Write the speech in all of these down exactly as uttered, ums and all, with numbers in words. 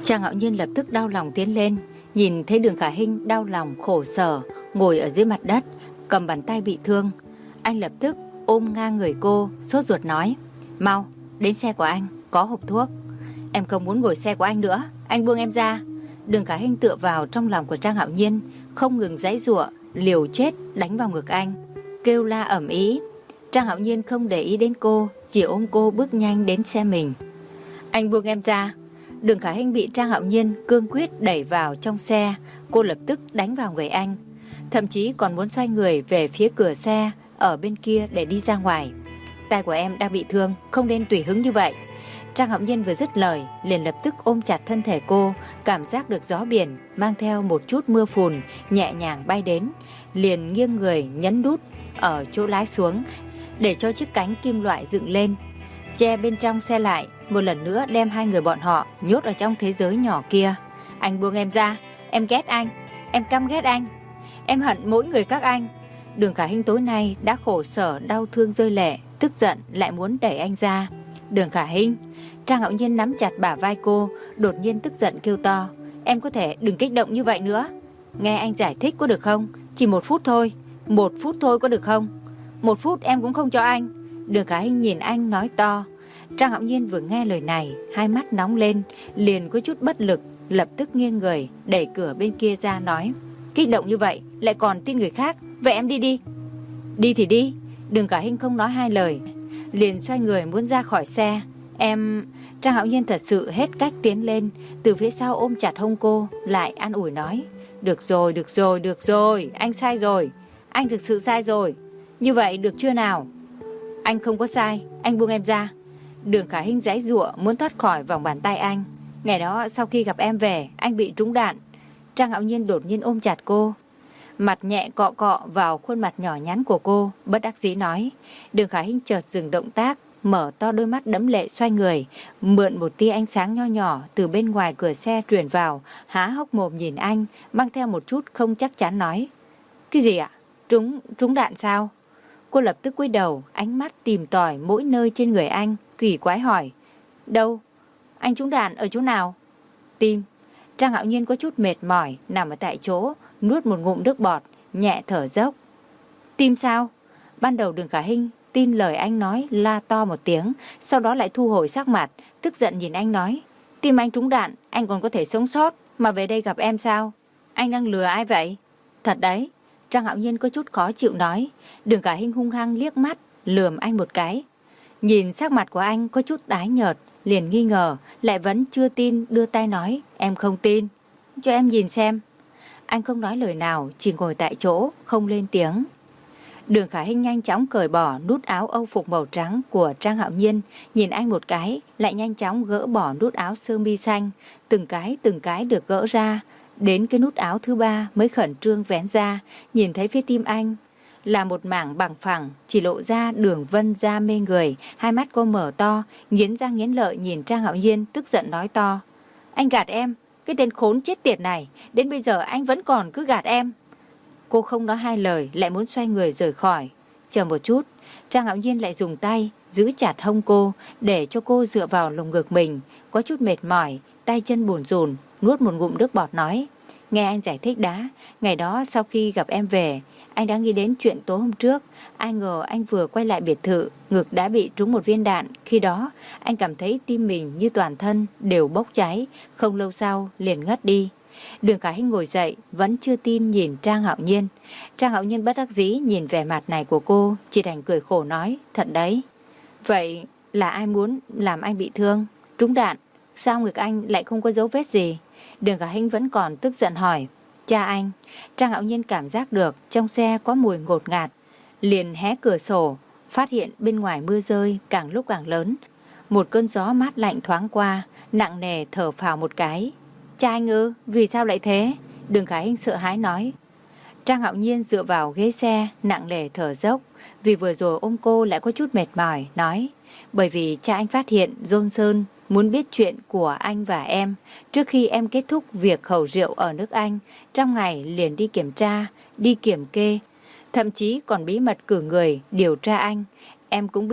Trang Hạo Nhiên lập tức đau lòng tiến lên, nhìn thấy Đường Khả Hinh đau lòng khổ sở ngồi ở dưới mặt đất, cầm bàn tay bị thương. Anh lập tức ôm ngang người cô, sốt ruột nói: "Mau, đến xe của anh, có hộp thuốc." "Em không muốn ngồi xe của anh nữa, anh buông em ra." Đường Khả Hinh tựa vào trong lòng của Trang Hạo Nhiên, không ngừng giãy giụa, liều chết đánh vào ngực anh, kêu la ầm ĩ. Trang Hạo Nhiên không để ý đến cô, chỉ ôm cô bước nhanh đến xe mình. "Anh buông em ra." Đường Khả Hinh bị Trang Hạo Nhiên cương quyết đẩy vào trong xe, cô lập tức đánh vào người anh, thậm chí còn muốn xoay người về phía cửa xe ở bên kia để đi ra ngoài. "Tay của em đang bị thương, không nên tùy hứng như vậy." Trang Hạo Nhiên vừa dứt lời, liền lập tức ôm chặt thân thể cô, cảm giác được gió biển mang theo một chút mưa phùn nhẹ nhàng bay đến, liền nghiêng người nhấn nút ở chỗ lái xuống, để cho chiếc cánh kim loại dựng lên, che bên trong xe lại, một lần nữa đem hai người bọn họ nhốt ở trong thế giới nhỏ kia. "Anh buông em ra, em ghét anh, em căm ghét anh, em hận mỗi người các anh." Đường Khả Hinh tối nay đã khổ sở đau thương rơi lệ, tức giận lại muốn đẩy anh ra. "Đường Khả Hinh." Trang Hạo Nhiên nắm chặt bả vai cô, đột nhiên tức giận kêu to: "Em có thể đừng kích động như vậy nữa. Nghe anh giải thích có được không? Chỉ một phút thôi, một phút thôi có được không? Một phút em cũng không cho anh." Đường Khả Hinh nhìn anh nói to. Trang Hạo Nhiên vừa nghe lời này, hai mắt nóng lên, liền có chút bất lực, lập tức nghiêng người đẩy cửa bên kia ra nói: "Kích động như vậy lại còn tin người khác, vậy em đi đi." "Đi thì đi." Đường Khả Hinh không nói hai lời, liền xoay người muốn ra khỏi xe. "Em..." Trang Hạo Nhiên thật sự hết cách tiến lên, từ phía sau ôm chặt hông cô, lại an ủi nói: "Được rồi, được rồi, được rồi, anh sai rồi, anh thực sự sai rồi. Như vậy được chưa nào?" "Anh không có sai, anh buông em ra." Đường Khả Hinh giãy giụa muốn thoát khỏi vòng bàn tay anh. "Ngày đó sau khi gặp em về, anh bị trúng đạn." Trang Hạo Nhiên đột nhiên ôm chặt cô, mặt nhẹ cọ cọ vào khuôn mặt nhỏ nhắn của cô, bất đắc dĩ nói. Đường Khả Hinh chợt dừng động tác, mở to đôi mắt đẫm lệ xoay người, mượn một tia ánh sáng nho nhỏ từ bên ngoài cửa xe truyền vào, há hốc mồm nhìn anh, mang theo một chút không chắc chắn nói: "Cái gì ạ? Trúng, trúng đạn sao?" Cô lập tức cúi đầu, ánh mắt tìm tòi mỗi nơi trên người anh, kỳ quái hỏi: "Đâu? Anh trúng đạn ở chỗ nào?" "Tim." Trang Hạo Nhiên có chút mệt mỏi, nằm ở tại chỗ, nuốt một ngụm nước bọt, nhẹ thở dốc. "Tim sao?" Ban đầu Đường Khả Hinh tin lời anh nói, la to một tiếng, sau đó lại thu hồi sắc mặt, tức giận nhìn anh nói: "Tim anh trúng đạn, anh còn có thể sống sót mà về đây gặp em sao? Anh đang lừa ai vậy?" "Thật đấy." Trang Hạo Nhiên có chút khó chịu nói. Đường Khả Hinh hung hăng liếc mắt, lườm anh một cái. Nhìn sắc mặt của anh có chút tái nhợt, liền nghi ngờ, lại vẫn chưa tin, đưa tay nói: "Em không tin, cho em nhìn xem." Anh không nói lời nào, chỉ ngồi tại chỗ, không lên tiếng. Đường Khả Hinh nhanh chóng cởi bỏ nút áo âu phục màu trắng của Trang Hạo Nhiên, nhìn anh một cái, lại nhanh chóng gỡ bỏ nút áo sơ mi xanh, từng cái từng cái được gỡ ra, đến cái nút áo thứ ba mới khẩn trương vén ra, nhìn thấy phía tim anh là một mảng bằng phẳng, chỉ lộ ra đường vân da mê người. Hai mắt cô mở to, nghiến răng nghiến lợi nhìn Trang Hạo Nhiên, tức giận nói to: "Anh gạt em, cái tên khốn chết tiệt này, đến bây giờ anh vẫn còn cứ gạt em." Cô không nói hai lời, lại muốn xoay người rời khỏi. Chờ một chút, Trang Hạo Nhiên lại dùng tay giữ chặt hông cô, để cho cô dựa vào lồng ngực mình, có chút mệt mỏi, tay chân bủn rủn, nuốt một ngụm nước bọt nói: "Nghe anh giải thích đã, ngày đó sau khi gặp em về, anh đã nghĩ đến chuyện tối hôm trước. Ai ngờ anh vừa quay lại biệt thự, ngực đã bị trúng một viên đạn. Khi đó anh cảm thấy tim mình như toàn thân đều bốc cháy, không lâu sau liền ngất đi." Đường Khả Hinh ngồi dậy, vẫn chưa tin nhìn Trang Hạo Nhiên. Trang Hạo Nhiên bất đắc dĩ nhìn vẻ mặt này của cô, chỉ đành cười khổ nói: "Thật đấy. Vậy là ai muốn làm anh bị thương? Trúng đạn, sao ngực anh lại không có dấu vết gì?" Đường Khả Hinh vẫn còn tức giận hỏi: "Cha anh." Trang Hạo Nhiên cảm giác được trong xe có mùi ngột ngạt, liền hé cửa sổ, phát hiện bên ngoài mưa rơi càng lúc càng lớn. Một cơn gió mát lạnh thoáng qua, nặng nề thở phào một cái. "Cha anh ư? Vì sao lại thế?" Đường Khả Hinh sợ hãi nói. Trang Hạo Nhiên dựa vào ghế xe, nặng nề thở dốc, vì vừa rồi ôm cô lại có chút mệt mỏi, nói: "Bởi vì cha anh phát hiện Johnson muốn biết chuyện của anh và em. Trước khi em kết thúc việc khẩu rượu ở nước Anh, trong ngày liền đi kiểm tra, đi kiểm kê, thậm chí còn bí mật cử người điều tra anh. Em cũng biết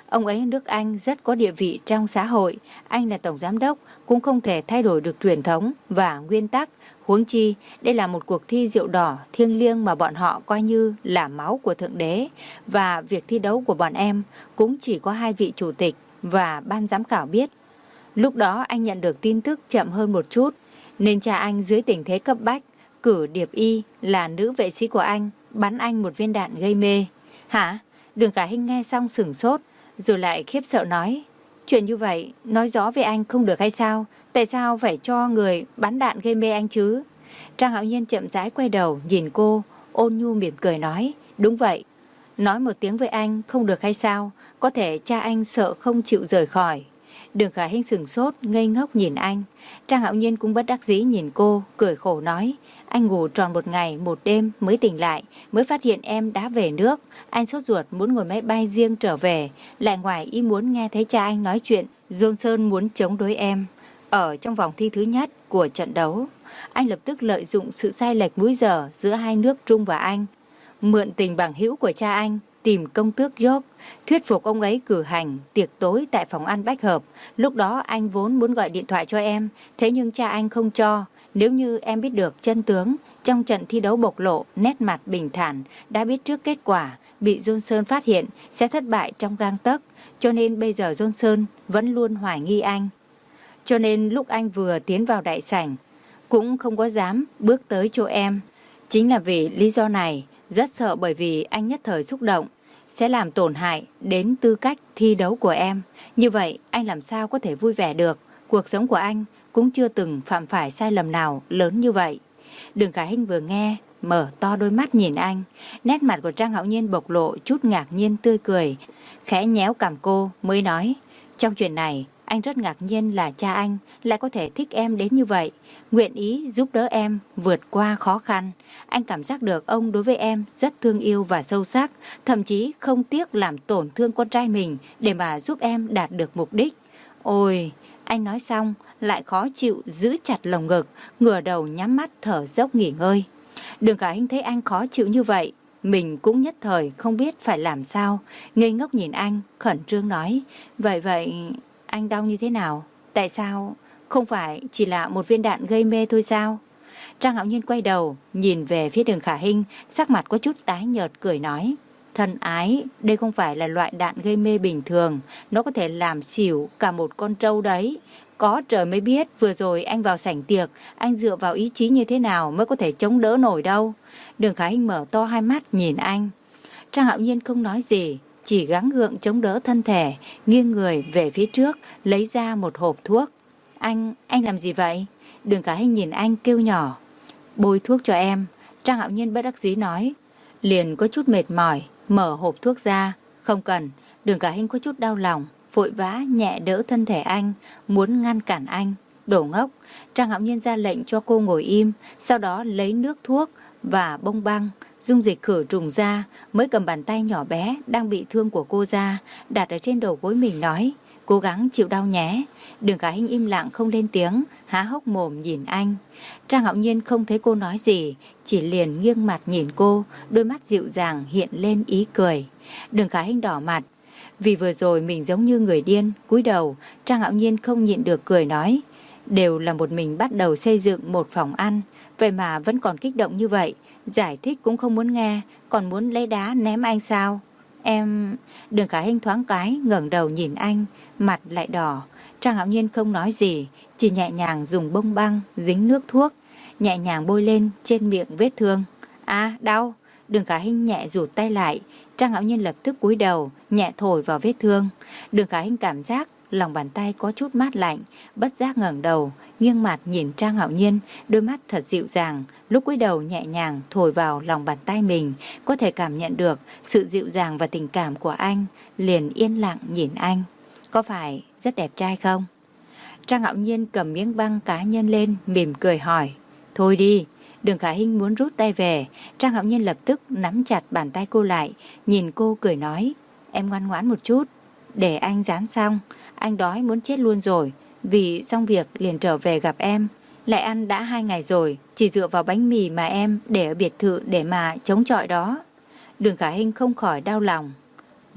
Ông ấy ở nước Anh rất có địa vị trong xã hội. Anh là tổng giám đốc, cũng không thể thay đổi được truyền thống và nguyên tắc. Huống chi, đây là một cuộc thi rượu đỏ thiêng liêng mà bọn họ coi như là máu của Thượng Đế. Và việc thi đấu của bọn em cũng chỉ có hai vị chủ tịch và ban giám khảo biết. Lúc đó anh nhận được tin tức chậm hơn một chút, nên cha anh dưới tình thế cấp bách cử Điệp Y là nữ vệ sĩ của anh bắn anh một viên đạn gây mê. Hả? Đường Khả Hinh nghe xong sửng sốt, rồi lại khiếp sợ nói, chuyện như vậy nói rõ với anh không được hay sao? Tại sao phải cho người bắn đạn gây mê anh chứ? Trang Hạo Nhiên chậm rãi quay đầu nhìn cô, ôn nhu mỉm cười nói, đúng vậy. Nói một tiếng với anh không được hay sao? Có thể cha anh sợ không chịu rời khỏi. Đường Khả Hinh sửng sốt, ngây ngốc nhìn anh. Trang Hạo Nhiên cũng bất đắc dĩ nhìn cô, cười khổ nói, anh ngủ tròn một ngày một đêm mới tỉnh lại, mới phát hiện em đã về nước. Anh sốt ruột muốn ngồi máy bay riêng trở về, lại ngoài ý muốn nghe thấy cha anh nói chuyện Johnson muốn chống đối em ở trong vòng thi thứ nhất của trận đấu. Anh lập tức lợi dụng sự sai lệch múi giờ giữa hai nước Trung và Anh, mượn tình bằng hữu của cha anh tìm công tước York, thuyết phục ông ấy cử hành tiệc tối tại phòng ăn Bách Hợp. Lúc đó anh vốn muốn gọi điện thoại cho em, thế nhưng cha anh không cho. Nếu như em biết được chân tướng, trong trận thi đấu bộc lộ nét mặt bình thản, đã biết trước kết quả, bị Johnson phát hiện sẽ thất bại trong gang tấc, cho nên bây giờ Johnson vẫn luôn hoài nghi anh. Cho nên lúc anh vừa tiến vào đại sảnh, cũng không có dám bước tới chỗ em. Chính là vì lý do này, rất sợ bởi vì anh nhất thời xúc động sẽ làm tổn hại đến tư cách thi đấu của em. Như vậy anh làm sao có thể vui vẻ được? Cuộc sống của anh cũng chưa từng phạm phải sai lầm nào lớn như vậy. Đường Khả Hinh vừa nghe, mở to đôi mắt nhìn anh. Nét mặt của Trang Hạo Nhiên bộc lộ chút ngạc nhiên tươi cười, khẽ nhéo cằm cô mới nói, trong chuyện này anh rất ngạc nhiên là cha anh lại có thể thích em đến như vậy, nguyện ý giúp đỡ em vượt qua khó khăn. Anh cảm giác được ông đối với em rất thương yêu và sâu sắc, thậm chí không tiếc làm tổn thương con trai mình để mà giúp em đạt được mục đích. Ôi, anh nói xong lại khó chịu giữ chặt lồng ngực, ngửa đầu nhắm mắt thở dốc nghỉ ngơi. Đường Khả Hinh thấy anh khó chịu như vậy, mình cũng nhất thời không biết phải làm sao, ngây ngốc nhìn anh, khẩn trương nói, vậy vậy anh đau như thế nào? Tại sao? Không phải chỉ là một viên đạn gây mê thôi sao? Trang Hạo Nhiên quay đầu, nhìn về phía Đường Khả Hinh, sắc mặt có chút tái nhợt cười nói, thân ái, đây không phải là loại đạn gây mê bình thường, nó có thể làm xỉu cả một con trâu đấy. Có trời mới biết vừa rồi anh vào sảnh tiệc, anh dựa vào ý chí như thế nào mới có thể chống đỡ nổi đâu. Đường Khả Hinh mở to hai mắt nhìn anh. Trang Hạo Nhiên không nói gì, chỉ gắng gượng chống đỡ thân thể, nghiêng người về phía trước, lấy ra một hộp thuốc. Anh, anh làm gì vậy? Đường Khả Hinh nhìn anh kêu nhỏ. Bôi thuốc cho em. Trang Hạo Nhiên bất đắc dĩ nói. Liền có chút mệt mỏi, mở hộp thuốc ra. Không cần. Đường Khả Hinh có chút đau lòng, vội vã nhẹ đỡ thân thể anh, muốn ngăn cản anh. Đổ ngốc. Trang Hạo Nhiên ra lệnh cho cô ngồi im, sau đó lấy nước thuốc và bông băng, dung dịch khử trùng ra, mới cầm bàn tay nhỏ bé đang bị thương của cô ra, đặt ở trên đầu gối mình nói, cố gắng chịu đau nhé. Đường Khả Hinh im lặng không lên tiếng, há hốc mồm nhìn anh. Trang Hạo Nhiên không thấy cô nói gì, chỉ liền nghiêng mặt nhìn cô, đôi mắt dịu dàng hiện lên ý cười. Đường Khả Hinh đỏ mặt, vì vừa rồi mình giống như người điên, cúi đầu. Trang Hạo Nhiên không nhịn được cười nói, đều là một mình bắt đầu xây dựng một phòng ăn, vậy mà vẫn còn kích động như vậy, giải thích cũng không muốn nghe, còn muốn lấy đá ném anh sao? Em... Đường Khả Hinh thoáng cái ngẩng đầu nhìn anh, mặt lại đỏ. Trang Hạo Nhiên không nói gì, chỉ nhẹ nhàng dùng bông băng dính nước thuốc, nhẹ nhàng bôi lên trên miệng vết thương. À, đau. Đường Khả Hinh nhẹ rụt tay lại. Trang Hạo Nhiên lập tức cúi đầu, nhẹ thổi vào vết thương. Đường Khả Hinh cảm giác lòng bàn tay có chút mát lạnh, bất giác ngẩng đầu, nghiêng mặt nhìn Trang Hạo Nhiên, đôi mắt thật dịu dàng, lúc cúi đầu nhẹ nhàng thổi vào lòng bàn tay mình, có thể cảm nhận được sự dịu dàng và tình cảm của anh, liền yên lặng nhìn anh. Có phải rất đẹp trai không? Trang Hạo Nhiên cầm miếng băng cá nhân lên, mỉm cười hỏi. Thôi đi. Đường Khả Hinh muốn rút tay về, Trang Hạo Nhiên lập tức nắm chặt bàn tay cô lại, nhìn cô cười nói, em ngoan ngoãn một chút, để anh dán xong, anh đói muốn chết luôn rồi, vì xong việc liền trở về gặp em, lại ăn đã hai ngày rồi, chỉ dựa vào bánh mì mà em để ở biệt thự để mà chống chọi đó. Đường Khả Hinh không khỏi đau lòng.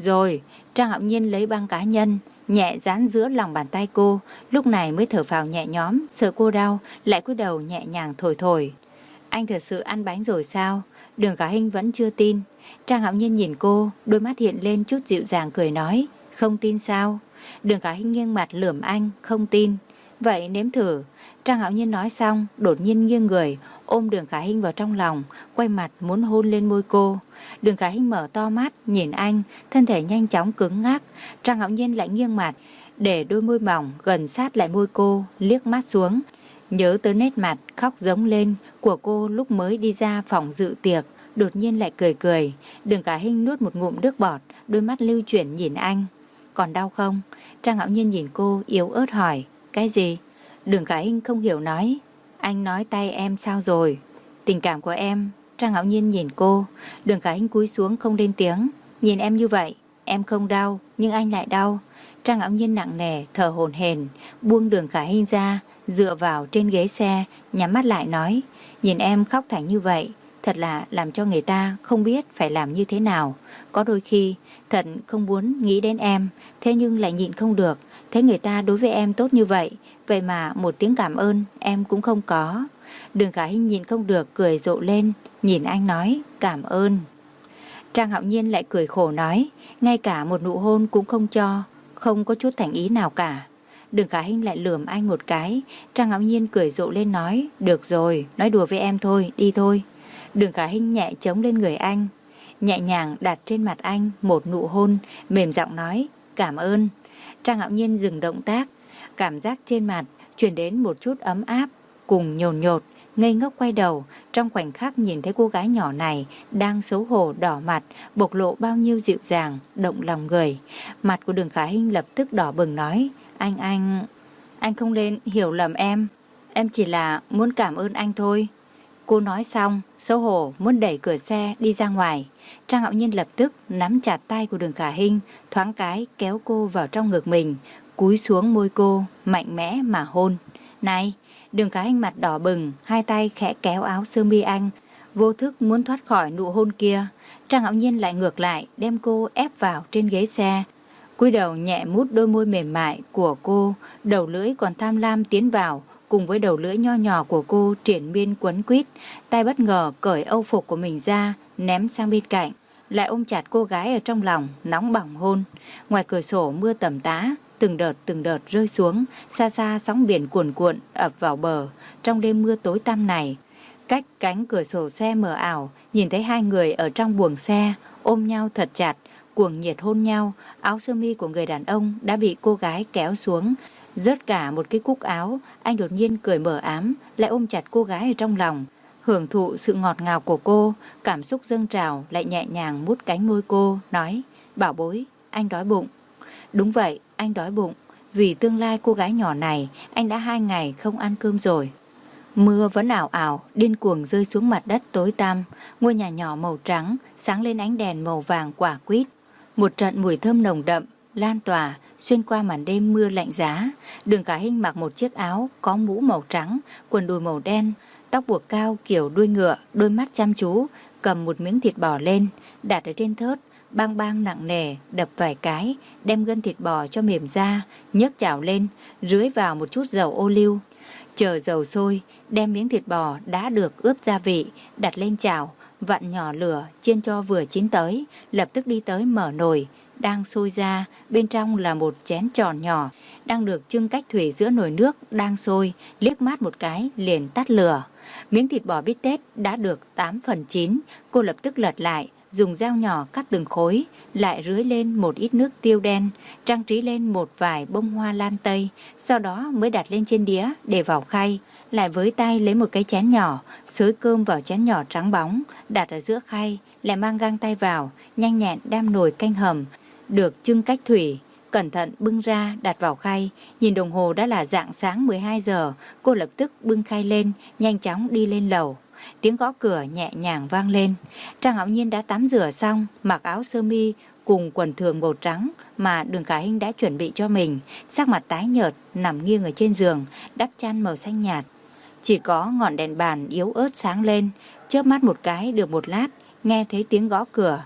Rồi, Trang Hạo Nhiên lấy băng cá nhân, nhẹ dán giữa lòng bàn tay cô, lúc này mới thở phào nhẹ nhõm, sợ cô đau, lại cúi đầu nhẹ nhàng thổi thổi. Anh thật sự ăn bánh rồi sao? Đường Khả Hinh vẫn chưa tin. Trang Hạo Nhiên nhìn cô, đôi mắt hiện lên chút dịu dàng cười nói, không tin sao? Đường Khả Hinh nghiêng mặt lườm anh, không tin. Vậy nếm thử. Trang Hạo Nhiên nói xong, đột nhiên nghiêng người, ôm Đường Khả Hinh vào trong lòng, quay mặt muốn hôn lên môi cô. Đường Khả Hinh mở to mắt, nhìn anh, thân thể nhanh chóng cứng ngắc. Trang Hạo Nhiên lại nghiêng mặt, để đôi môi mỏng gần sát lại môi cô, liếc mắt xuống. Nhớ tới nét mặt khóc giống lên của cô lúc mới đi ra phòng dự tiệc, đột nhiên lại cười cười. Đường Khả Hinh nuốt một ngụm nước bọt, đôi mắt lưu chuyển nhìn anh. Còn đau không? Trang Hạo Nhiên nhìn cô yếu ớt hỏi. Cái gì? Đường Khả Hinh không hiểu nói. Anh nói tay em sao rồi? Tình cảm của em. Trang Hạo Nhiên nhìn cô. Đường Khả Hinh cúi xuống không lên tiếng. Nhìn em như vậy, em không đau, nhưng anh lại đau. Trang Hạo Nhiên nặng nề, thở hổn hển, buông Đường Khả Hinh ra, dựa vào trên ghế xe, nhắm mắt lại nói. Nhìn em khóc thành như vậy, thật là làm cho người ta không biết phải làm như thế nào. Có đôi khi, thật không muốn nghĩ đến em, thế nhưng lại nhịn không được. Thấy người ta đối với em tốt như vậy, vậy mà một tiếng cảm ơn em cũng không có. Đường Khả Hinh nhịn không được cười rộ lên, nhìn anh nói, cảm ơn. Trang Hạo Nhiên lại cười khổ nói, ngay cả một nụ hôn cũng không cho, không có chút thành ý nào cả. Đường Khả Hinh lại lườm anh một cái. Trang Hạo Nhiên cười rộ lên nói, được rồi, nói đùa với em thôi, đi thôi. Đường Khả Hinh nhẹ chống lên người anh, nhẹ nhàng đặt trên mặt anh một nụ hôn, mềm giọng nói, cảm ơn. Trang Hạo Nhiên dừng động tác, cảm giác trên mặt truyền đến một chút ấm áp cùng nhồn nhột, ngây ngốc quay đầu. Trong khoảnh khắc nhìn thấy cô gái nhỏ này đang xấu hổ đỏ mặt, bộc lộ bao nhiêu dịu dàng, động lòng người. Mặt của Đường Khả Hinh lập tức đỏ bừng nói, anh anh anh không nên hiểu lầm em, em chỉ là muốn cảm ơn anh thôi. Cô nói xong, xấu hổ muốn đẩy cửa xe đi ra ngoài. Trang Hạo Nhiên lập tức nắm chặt tay của Đường Khả Hinh, thoáng cái kéo cô vào trong ngực mình, cúi xuống môi cô, mạnh mẽ mà hôn. Này! Đường Khả Hinh mặt đỏ bừng, hai tay khẽ kéo áo sơ mi anh, vô thức muốn thoát khỏi nụ hôn kia. Trang Hạo Nhiên lại ngược lại, đem cô ép vào trên ghế xe, cúi đầu nhẹ mút đôi môi mềm mại của cô, đầu lưỡi còn tham lam tiến vào, cùng với đầu lưỡi nho nhỏ của cô triển miên quấn quýt. Tay bất ngờ cởi âu phục của mình ra, ném sang bên cạnh, lại ôm chặt cô gái ở trong lòng, nóng bỏng hôn. Ngoài cửa sổ mưa tầm tã, từng đợt từng đợt rơi xuống, xa xa sóng biển cuồn cuộn ập vào bờ. Trong đêm mưa tối tăm này, cách cánh cửa sổ xe mờ ảo, nhìn thấy hai người ở trong buồng xe ôm nhau thật chặt, cuồng nhiệt hôn nhau. Áo sơ mi của người đàn ông đã bị cô gái kéo xuống, rớt cả một cái cúc áo. Anh đột nhiên cười mờ ám, lại ôm chặt cô gái ở trong lòng, hưởng thụ sự ngọt ngào của cô. Cảm xúc dâng trào, lại nhẹ nhàng mút cánh môi cô, nói, bảo bối, anh đói bụng. Đúng vậy, anh đói bụng. Vì tương lai cô gái nhỏ này, anh đã hai ngày không ăn cơm rồi. Mưa vẫn ảo ảo, điên cuồng rơi xuống mặt đất tối tăm. Ngôi nhà nhỏ màu trắng sáng lên ánh đèn màu vàng quả quýt. Một trận mùi thơm nồng đậm lan tỏa xuyên qua màn đêm mưa lạnh giá. Đường Khả Hinh mặc một chiếc áo có mũ màu trắng, quần đùi màu đen, tóc buộc cao kiểu đuôi ngựa, đôi mắt chăm chú, cầm một miếng thịt bò lên, đặt ở trên thớt, bang bang nặng nề, đập vài cái, đem gân thịt bò cho mềm ra, nhấc chảo lên, rưới vào một chút dầu ô liu. Chờ dầu sôi, đem miếng thịt bò đã được ướp gia vị, đặt lên chảo, vặn nhỏ lửa, chiên cho vừa chín tới, lập tức đi tới mở nồi, đang sôi ra, bên trong là một chén tròn nhỏ, đang được chưng cách thủy giữa nồi nước đang sôi, liếc mắt một cái liền tắt lửa. Miếng thịt bò bít tết đã được tám phần chín, cô lập tức lật lại, dùng dao nhỏ cắt từng khối, lại rưới lên một ít nước tiêu đen, trang trí lên một vài bông hoa lan tây, sau đó mới đặt lên trên đĩa để vào khay, lại với tay lấy một cái chén nhỏ, xới cơm vào chén nhỏ trắng bóng, đặt ở giữa khay, lại mang găng tay vào, nhanh nhẹn đem nồi canh hầm, được chưng cách thủy, cẩn thận bưng ra đặt vào khay. Nhìn đồng hồ đã là rạng sáng mười hai giờ, cô lập tức bưng khay lên, nhanh chóng đi lên lầu. Tiếng gõ cửa nhẹ nhàng vang lên. Trang Hạo Nhiên đã tắm rửa xong, mặc áo sơ mi cùng quần thường màu trắng mà Đường Khả Hinh đã chuẩn bị cho mình, sắc mặt tái nhợt nằm nghiêng ở trên giường, đắp chăn màu xanh nhạt. Chỉ có ngọn đèn bàn yếu ớt sáng lên, chớp mắt một cái được một lát, nghe thấy tiếng gõ cửa.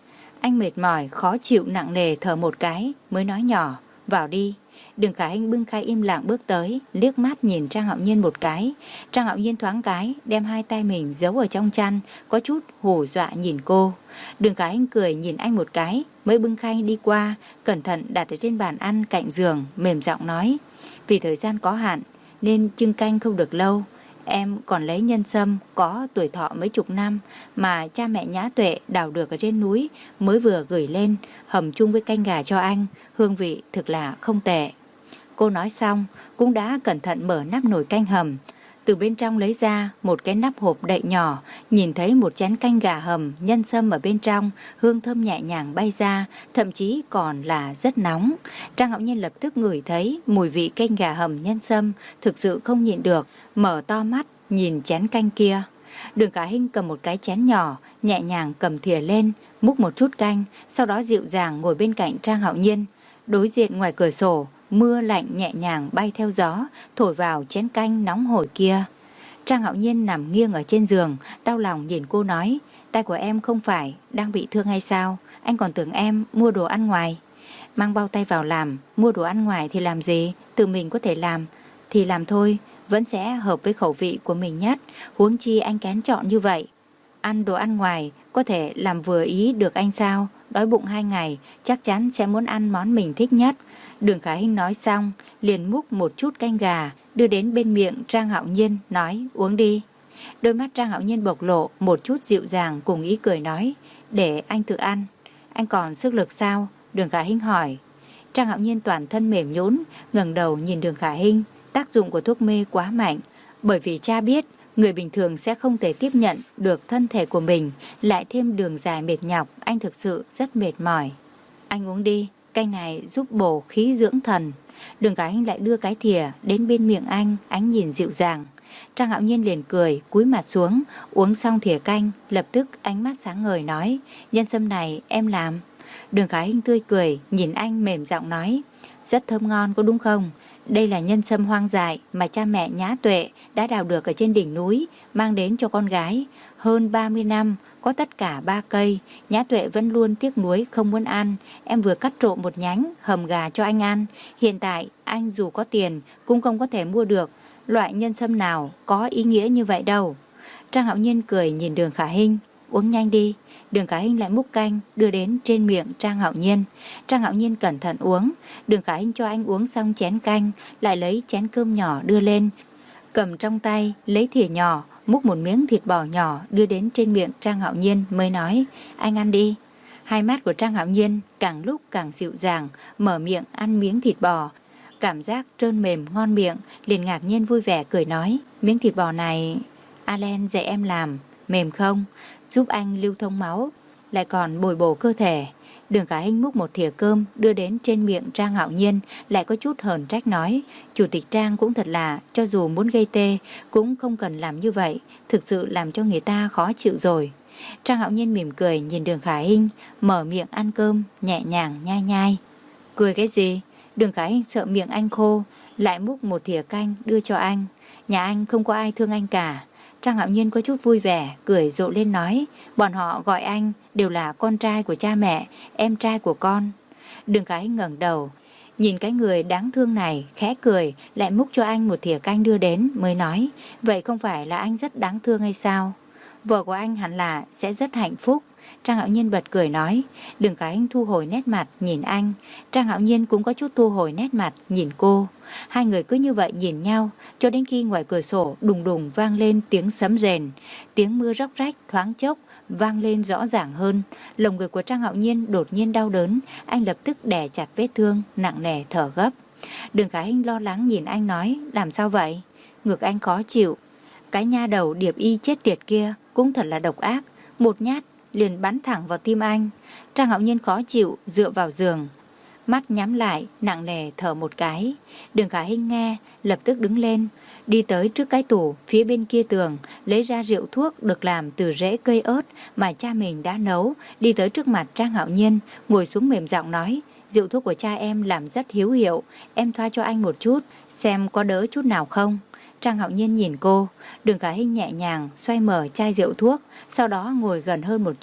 Anh mệt mỏi, khó chịu nặng nề thở một cái, mới nói nhỏ, vào đi. Đường Khả Hinh bưng khay im lặng bước tới, liếc mắt nhìn Trang Hạo Nhiên một cái. Trang Hạo Nhiên thoáng cái, đem hai tay mình giấu ở trong chăn, có chút hù dọa nhìn cô. Đường Khả Hinh cười nhìn anh một cái, mới bưng khay đi qua, cẩn thận đặt ở trên bàn ăn cạnh giường, mềm giọng nói. Vì thời gian có hạn, nên chưng canh không được lâu. Em còn lấy nhân sâm có tuổi thọ mấy chục năm mà cha mẹ Nhã Tuệ đào được ở trên núi, mới vừa gửi lên, hầm chung với canh gà cho anh, hương vị thực là không tệ. Cô nói xong, cũng đã cẩn thận mở nắp nồi canh hầm. Từ bên trong lấy ra một cái nắp hộp đậy nhỏ, nhìn thấy một chén canh gà hầm, nhân sâm ở bên trong, hương thơm nhẹ nhàng bay ra, thậm chí còn là rất nóng. Trang Hạo Nhiên lập tức ngửi thấy mùi vị canh gà hầm nhân sâm, thực sự không nhịn được, mở to mắt nhìn chén canh kia. Đường Khả Hinh cầm một cái chén nhỏ, nhẹ nhàng cầm thìa lên, múc một chút canh, sau đó dịu dàng ngồi bên cạnh Trang Hạo Nhiên. Đối diện ngoài cửa sổ, mưa lạnh nhẹ nhàng bay theo gió, thổi vào chén canh nóng hổi kia. Trang Hạo Nhiên nằm nghiêng ở trên giường, đau lòng nhìn cô nói, tay của em không phải đang bị thương hay sao? Anh còn tưởng em mua đồ ăn ngoài. Mang bao tay vào làm, mua đồ ăn ngoài thì làm gì? Tự mình có thể làm thì làm thôi, vẫn sẽ hợp với khẩu vị của mình nhất. Huống chi anh kén chọn như vậy. Ăn đồ ăn ngoài có thể làm vừa ý được anh sao? Đói bụng hai ngày, chắc chắn sẽ muốn ăn món mình thích nhất. Đường Khả Hinh nói xong, liền múc một chút canh gà, đưa đến bên miệng Trang Hạo Nhiên, nói uống đi. Đôi mắt Trang Hạo Nhiên bộc lộ một chút dịu dàng cùng ý cười nói, để anh tự ăn. Anh còn sức lực sao? Đường Khả Hinh hỏi. Trang Hạo Nhiên toàn thân mềm nhũn, ngẩng đầu nhìn Đường Khả Hinh. Tác dụng của thuốc mê quá mạnh, bởi vì cha biết người bình thường sẽ không thể tiếp nhận được thân thể của mình, lại thêm đường dài mệt nhọc, anh thực sự rất mệt mỏi. Anh uống đi, canh này giúp bổ khí dưỡng thần. Đường Khả Hinh lại đưa cái thìa đến bên miệng anh, ánh nhìn dịu dàng. Trang Hạo Nhiên liền cười, cúi mặt xuống, uống xong thìa canh, lập tức ánh mắt sáng ngời nói, nhân sâm này em làm. Đường Khả Hinh tươi cười, nhìn anh mềm giọng nói, rất thơm ngon có đúng không? Đây là nhân sâm hoang dại mà cha mẹ Nhã Tuệ đã đào được ở trên đỉnh núi, mang đến cho con gái. Hơn ba mươi năm, có tất cả ba cây, Nhã Tuệ vẫn luôn tiếc nuối không muốn ăn. Em vừa cắt trộm một nhánh, hầm gà cho anh ăn. Hiện tại, anh dù có tiền, cũng không có thể mua được loại nhân sâm nào có ý nghĩa như vậy đâu. Trang Hạo Nhiên cười nhìn Đường Khả Hinh, uống nhanh đi. Đường Khả Hinh lại múc canh đưa đến trên miệng Trang Hạo Nhiên. Trang Hạo Nhiên cẩn thận uống. Đường Khả Hinh cho anh uống xong chén canh, lại lấy chén cơm nhỏ đưa lên, cầm trong tay lấy thìa nhỏ, múc một miếng thịt bò nhỏ đưa đến trên miệng Trang Hạo Nhiên, mới nói, anh ăn đi. Hai mắt của Trang Hạo Nhiên càng lúc càng dịu dàng, mở miệng ăn miếng thịt bò, cảm giác trơn mềm ngon miệng, liền ngạc nhiên vui vẻ cười nói, miếng thịt bò này Alen dạy em làm, mềm không? Giúp anh lưu thông máu, lại còn bồi bổ cơ thể. Đường Khả Hinh múc một thìa cơm đưa đến trên miệng Trang Hạo Nhiên, lại có chút hờn trách nói, Chủ tịch Trang cũng thật là, cho dù muốn gây tê cũng không cần làm như vậy, thực sự làm cho người ta khó chịu rồi. Trang Hạo Nhiên mỉm cười nhìn Đường Khả Hinh, mở miệng ăn cơm, nhẹ nhàng nhai nhai. Cười cái gì? Đường Khả Hinh sợ miệng anh khô, lại múc một thìa canh đưa cho anh. Nhà anh không có ai thương anh cả. Trang Hạo Nhiên có chút vui vẻ, cười rộ lên nói, bọn họ gọi anh đều là con trai của cha mẹ, em trai của con. Đường Khả Hinh ngẩng đầu, nhìn cái người đáng thương này, khẽ cười, lại múc cho anh một thìa canh đưa đến, mới nói, vậy không phải là anh rất đáng thương hay sao? Vợ của anh hẳn là sẽ rất hạnh phúc. Trang Hạo Nhiên bật cười nói. Đường Khả Hinh thu hồi nét mặt nhìn anh. Trang Hạo Nhiên cũng có chút thu hồi nét mặt nhìn cô. Hai người cứ như vậy nhìn nhau, cho đến khi ngoài cửa sổ đùng đùng vang lên tiếng sấm rền. Tiếng mưa róc rách thoáng chốc vang lên rõ ràng hơn. Lồng ngực của Trang Hạo Nhiên đột nhiên đau đớn. Anh lập tức đè chặt vết thương, nặng nề thở gấp. Đường Khả Hinh lo lắng nhìn anh nói, làm sao vậy? Ngực anh khó chịu. Cái nha đầu Điệp Y chết tiệt kia cũng thật là độc ác, một nhát liền bắn thẳng vào tim anh. Trang Hạo Nhiên khó chịu dựa vào giường, mắt nhắm lại, nặng nề thở một cái. Đường Khả Hinh nghe, lập tức đứng lên, đi tới trước cái tủ phía bên kia tường, lấy ra rượu thuốc được làm từ rễ cây ớt mà cha mình đã nấu, đi tới trước mặt Trang Hạo Nhiên, ngồi xuống mềm giọng nói, rượu thuốc của cha em làm rất hiếu hiệu, em thoa cho anh một chút, xem có đỡ chút nào không. Trang Hạo Nhiên nhìn cô. Đường Khả Hinh nhẹ nhàng xoay mở chai rượu thuốc, sau đó ngồi gần hơn một chút,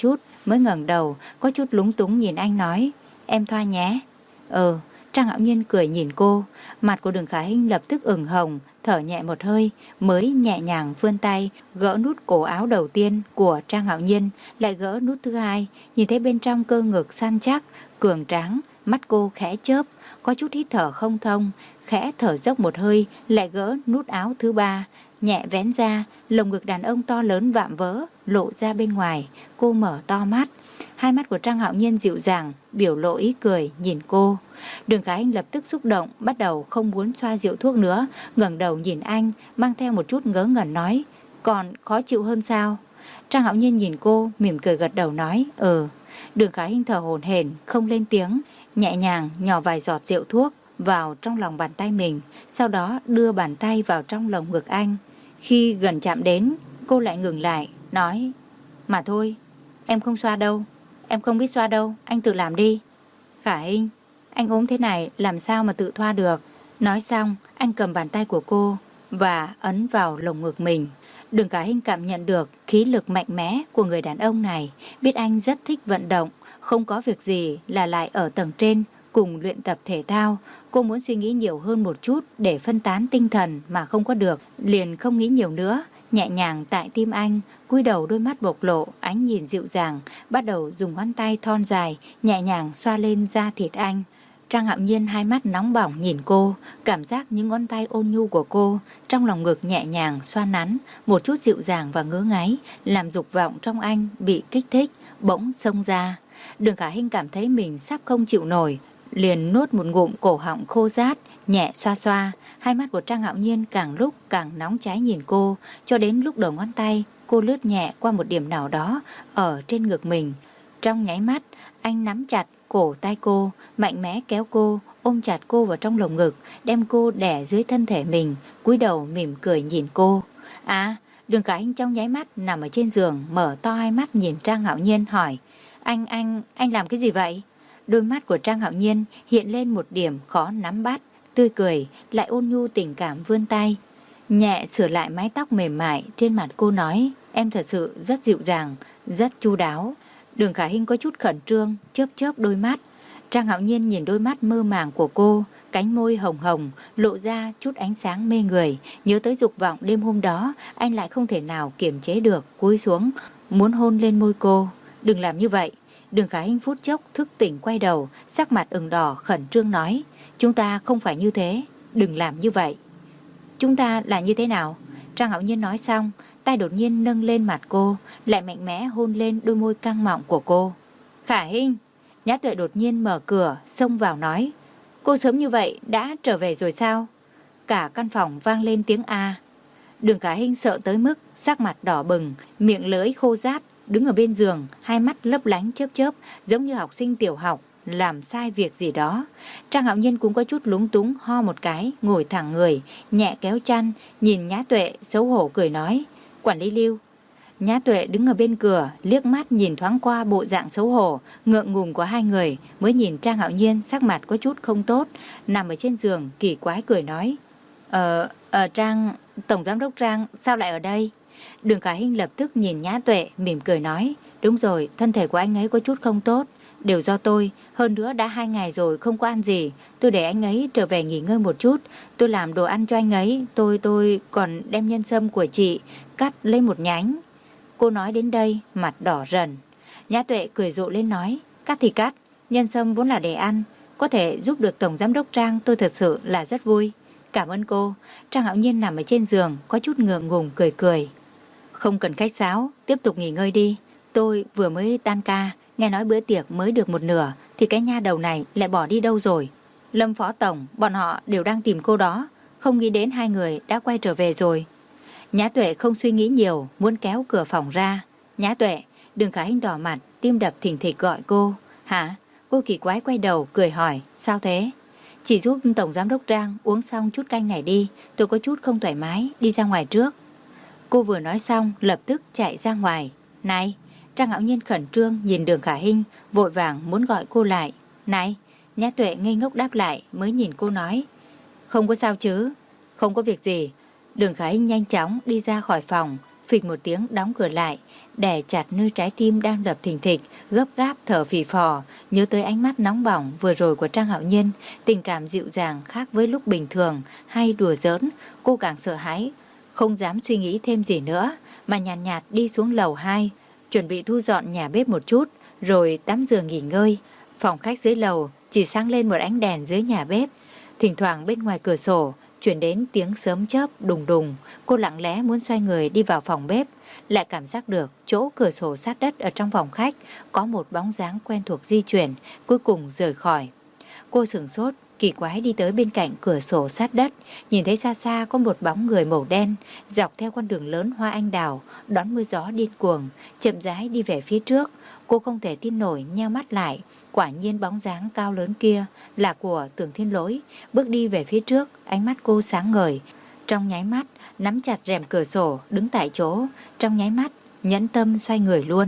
mới ngẩng đầu, có chút lúng túng nhìn anh nói, em thoa nhé. Ừ. Trang Hạo Nhiên cười nhìn cô, mặt của Đường Khả Hinh lập tức ửng hồng, thở nhẹ một hơi, mới nhẹ nhàng vươn tay, gỡ nút cổ áo đầu tiên của Trang Hạo Nhiên, lại gỡ nút thứ hai, nhìn thấy bên trong cơ ngực săn chắc, cường tráng, mắt cô khẽ chớp, có chút hít thở không thông, khẽ thở dốc một hơi, lại gỡ nút áo thứ ba, nhẹ vén ra, lồng ngực đàn ông to lớn vạm vỡ, lộ ra bên ngoài, cô mở to mắt. Hai mắt của Trang Hạo Nhiên dịu dàng, biểu lộ ý cười nhìn cô. Đường Khả Hinh lập tức xúc động, bắt đầu không muốn xoa dịu thuốc nữa, ngẩng đầu nhìn anh, mang theo một chút ngớ ngẩn nói, còn khó chịu hơn sao? Trang Hạo Nhiên nhìn cô, mỉm cười gật đầu nói, ừ. Đường Khả Hinh thở hổn hển, không lên tiếng, nhẹ nhàng nhỏ vài giọt rượu thuốc vào trong lòng bàn tay mình, sau đó đưa bàn tay vào trong lồng ngực anh. Khi gần chạm đến, cô lại ngừng lại, nói, mà thôi, em không xoa đâu, em không biết xoa đâu, anh tự làm đi. Khả Hinh, anh ốm thế này làm sao mà tự thoa được. Nói xong, anh cầm bàn tay của cô và ấn vào lồng ngực mình. Đường Khả Hinh cảm nhận được khí lực mạnh mẽ của người đàn ông này, biết anh rất thích vận động, không có việc gì là lại ở tầng trên cùng luyện tập thể thao. Cô muốn suy nghĩ nhiều hơn một chút để phân tán tinh thần mà không có được, liền không nghĩ nhiều nữa, nhẹ nhàng tại tim anh, cúi đầu, đôi mắt bộc lộ ánh nhìn dịu dàng, bắt đầu dùng ngón tay thon dài nhẹ nhàng xoa lên da thịt anh. Trang Hạo Nhiên hai mắt nóng bỏng nhìn cô, cảm giác những ngón tay ôn nhu của cô trong lòng ngực nhẹ nhàng xoa nắn, một chút dịu dàng và ngứa ngáy, làm dục vọng trong anh bị kích thích, bỗng xông ra. Đường Khả Hinh cảm thấy mình sắp không chịu nổi, liền nuốt một ngụm cổ họng khô rát, nhẹ xoa xoa. Hai mắt của Trang Hạo Nhiên càng lúc càng nóng cháy nhìn cô, cho đến lúc đầu ngón tay cô lướt nhẹ qua một điểm nào đó ở trên ngực mình. Trong nháy mắt, anh nắm chặt cổ tay cô, mạnh mẽ kéo cô, ôm chặt cô vào trong lồng ngực, đem cô đè dưới thân thể mình, cúi đầu mỉm cười nhìn cô. À, Đường Khả Hinh trong nháy mắt nằm ở trên giường, mở to hai mắt nhìn Trang Hạo Nhiên hỏi, anh, anh, anh làm cái gì vậy? Đôi mắt của Trang Hạo Nhiên hiện lên một điểm khó nắm bắt, tươi cười, lại ôn nhu tình cảm vươn tay, nhẹ sửa lại mái tóc mềm mại trên mặt cô nói, em thật sự rất dịu dàng, rất chu đáo. Đường Khả Hinh có chút khẩn trương, chớp chớp đôi mắt. Trang Hạo Nhiên nhìn đôi mắt mơ màng của cô, cánh môi hồng hồng, lộ ra chút ánh sáng mê người. Nhớ tới dục vọng đêm hôm đó, anh lại không thể nào kiềm chế được, cúi xuống, muốn hôn lên môi cô. Đừng làm như vậy. Đường Khả Hinh phút chốc thức tỉnh quay đầu, sắc mặt ửng đỏ khẩn trương nói, chúng ta không phải như thế, đừng làm như vậy. Chúng ta là như thế nào? Trang Hạo Nhiên nói xong, tay đột nhiên nâng lên mặt cô, lại mạnh mẽ hôn lên đôi môi căng mọng của cô. Khả Hinh! Nhã Tuệ đột nhiên mở cửa, xông vào nói, cô sớm như vậy đã trở về rồi sao? Cả căn phòng vang lên tiếng A. Đường Khả Hinh sợ tới mức sắc mặt đỏ bừng, miệng lưỡi khô rát, đứng ở bên giường, hai mắt lấp lánh chớp chớp, giống như học sinh tiểu học làm sai việc gì đó. Trang Hạo Nhiên cũng có chút lúng túng, ho một cái, ngồi thẳng người, nhẹ kéo chăn, nhìn Nhã Tuệ xấu hổ cười nói, quản lý Lưu. Nhã Tuệ đứng ở bên cửa, liếc mắt nhìn thoáng qua bộ dạng xấu hổ, ngượng ngùng của hai người, mới nhìn Trang Hạo Nhiên sắc mặt có chút không tốt, nằm ở trên giường, kỳ quái cười nói, Ờ, ờ Trang, Tổng Giám đốc Trang, sao lại ở đây? Đường Khả Hinh lập tức nhìn Nhã Tuệ, mỉm cười nói, đúng rồi, thân thể của anh ấy có chút không tốt, đều do tôi, hơn nữa đã hai ngày rồi không có ăn gì, tôi để anh ấy trở về nghỉ ngơi một chút, tôi làm đồ ăn cho anh ấy, tôi tôi còn đem nhân sâm của chị cắt lấy một nhánh. Cô nói đến đây, mặt đỏ rần. Nhã Tuệ cười rộ lên nói, cắt thì cắt, nhân sâm vốn là để ăn, có thể giúp được Tổng Giám đốc Trang, tôi thật sự là rất vui. Cảm ơn cô. Trang Hạo Nhiên nằm ở trên giường, có chút ngượng ngùng cười cười. Không cần khách sáo, tiếp tục nghỉ ngơi đi. Tôi vừa mới tan ca, nghe nói bữa tiệc mới được một nửa, thì cái nha đầu này lại bỏ đi đâu rồi? Lâm Phó Tổng, bọn họ đều đang tìm cô đó, không nghĩ đến hai người đã quay trở về rồi. Nhã Tuệ không suy nghĩ nhiều, muốn kéo cửa phòng ra. Nhã Tuệ, Đường Khả Hinh đỏ mặt, tim đập thình thịch gọi cô. Hả? Cô kỳ quái quay đầu, cười hỏi, sao thế? Chỉ giúp Tổng Giám đốc Trang uống xong chút canh này đi, tôi có chút không thoải mái, đi ra ngoài trước. Cô vừa nói xong, lập tức chạy ra ngoài. Này! Trang Hạo Nhiên khẩn trương nhìn Đường Khả Hinh, vội vàng muốn gọi cô lại. Này! Nhã Tuệ ngây ngốc đáp lại, mới nhìn cô nói. Không có sao chứ? Không có việc gì. Đường Khả Hinh nhanh chóng đi ra khỏi phòng, phịch một tiếng đóng cửa lại, đè chặt nơi trái tim đang đập thình thịch, gấp gáp thở phì phò. Nhớ tới ánh mắt nóng bỏng vừa rồi của Trang Hạo Nhiên, tình cảm dịu dàng khác với lúc bình thường hay đùa giỡn, cô càng sợ hãi, không dám suy nghĩ thêm gì nữa, mà nhàn nhạt, nhạt đi xuống lầu hai, chuẩn bị thu dọn nhà bếp một chút, rồi tắm giường nghỉ ngơi. Phòng khách dưới lầu chỉ sáng lên một ánh đèn dưới nhà bếp, thỉnh thoảng bên ngoài cửa sổ chuyển đến tiếng sớm chớp đùng đùng. Cô lặng lẽ muốn xoay người đi vào phòng bếp, lại cảm giác được chỗ cửa sổ sát đất ở trong phòng khách có một bóng dáng quen thuộc di chuyển, cuối cùng rời khỏi. Cô sửng sốt, kỳ quái đi tới bên cạnh cửa sổ sát đất, nhìn thấy xa xa có một bóng người màu đen dọc theo con đường lớn hoa anh đào đón mưa gió điên cuồng, chậm rãi đi về phía trước. Cô không thể tin nổi, nheo mắt lại, quả nhiên bóng dáng cao lớn kia là của Tưởng Thiên Lỗi. Bước đi về phía trước, ánh mắt cô sáng ngời, trong nháy mắt nắm chặt rèm cửa sổ, đứng tại chỗ, trong nháy mắt nhẫn tâm xoay người luôn.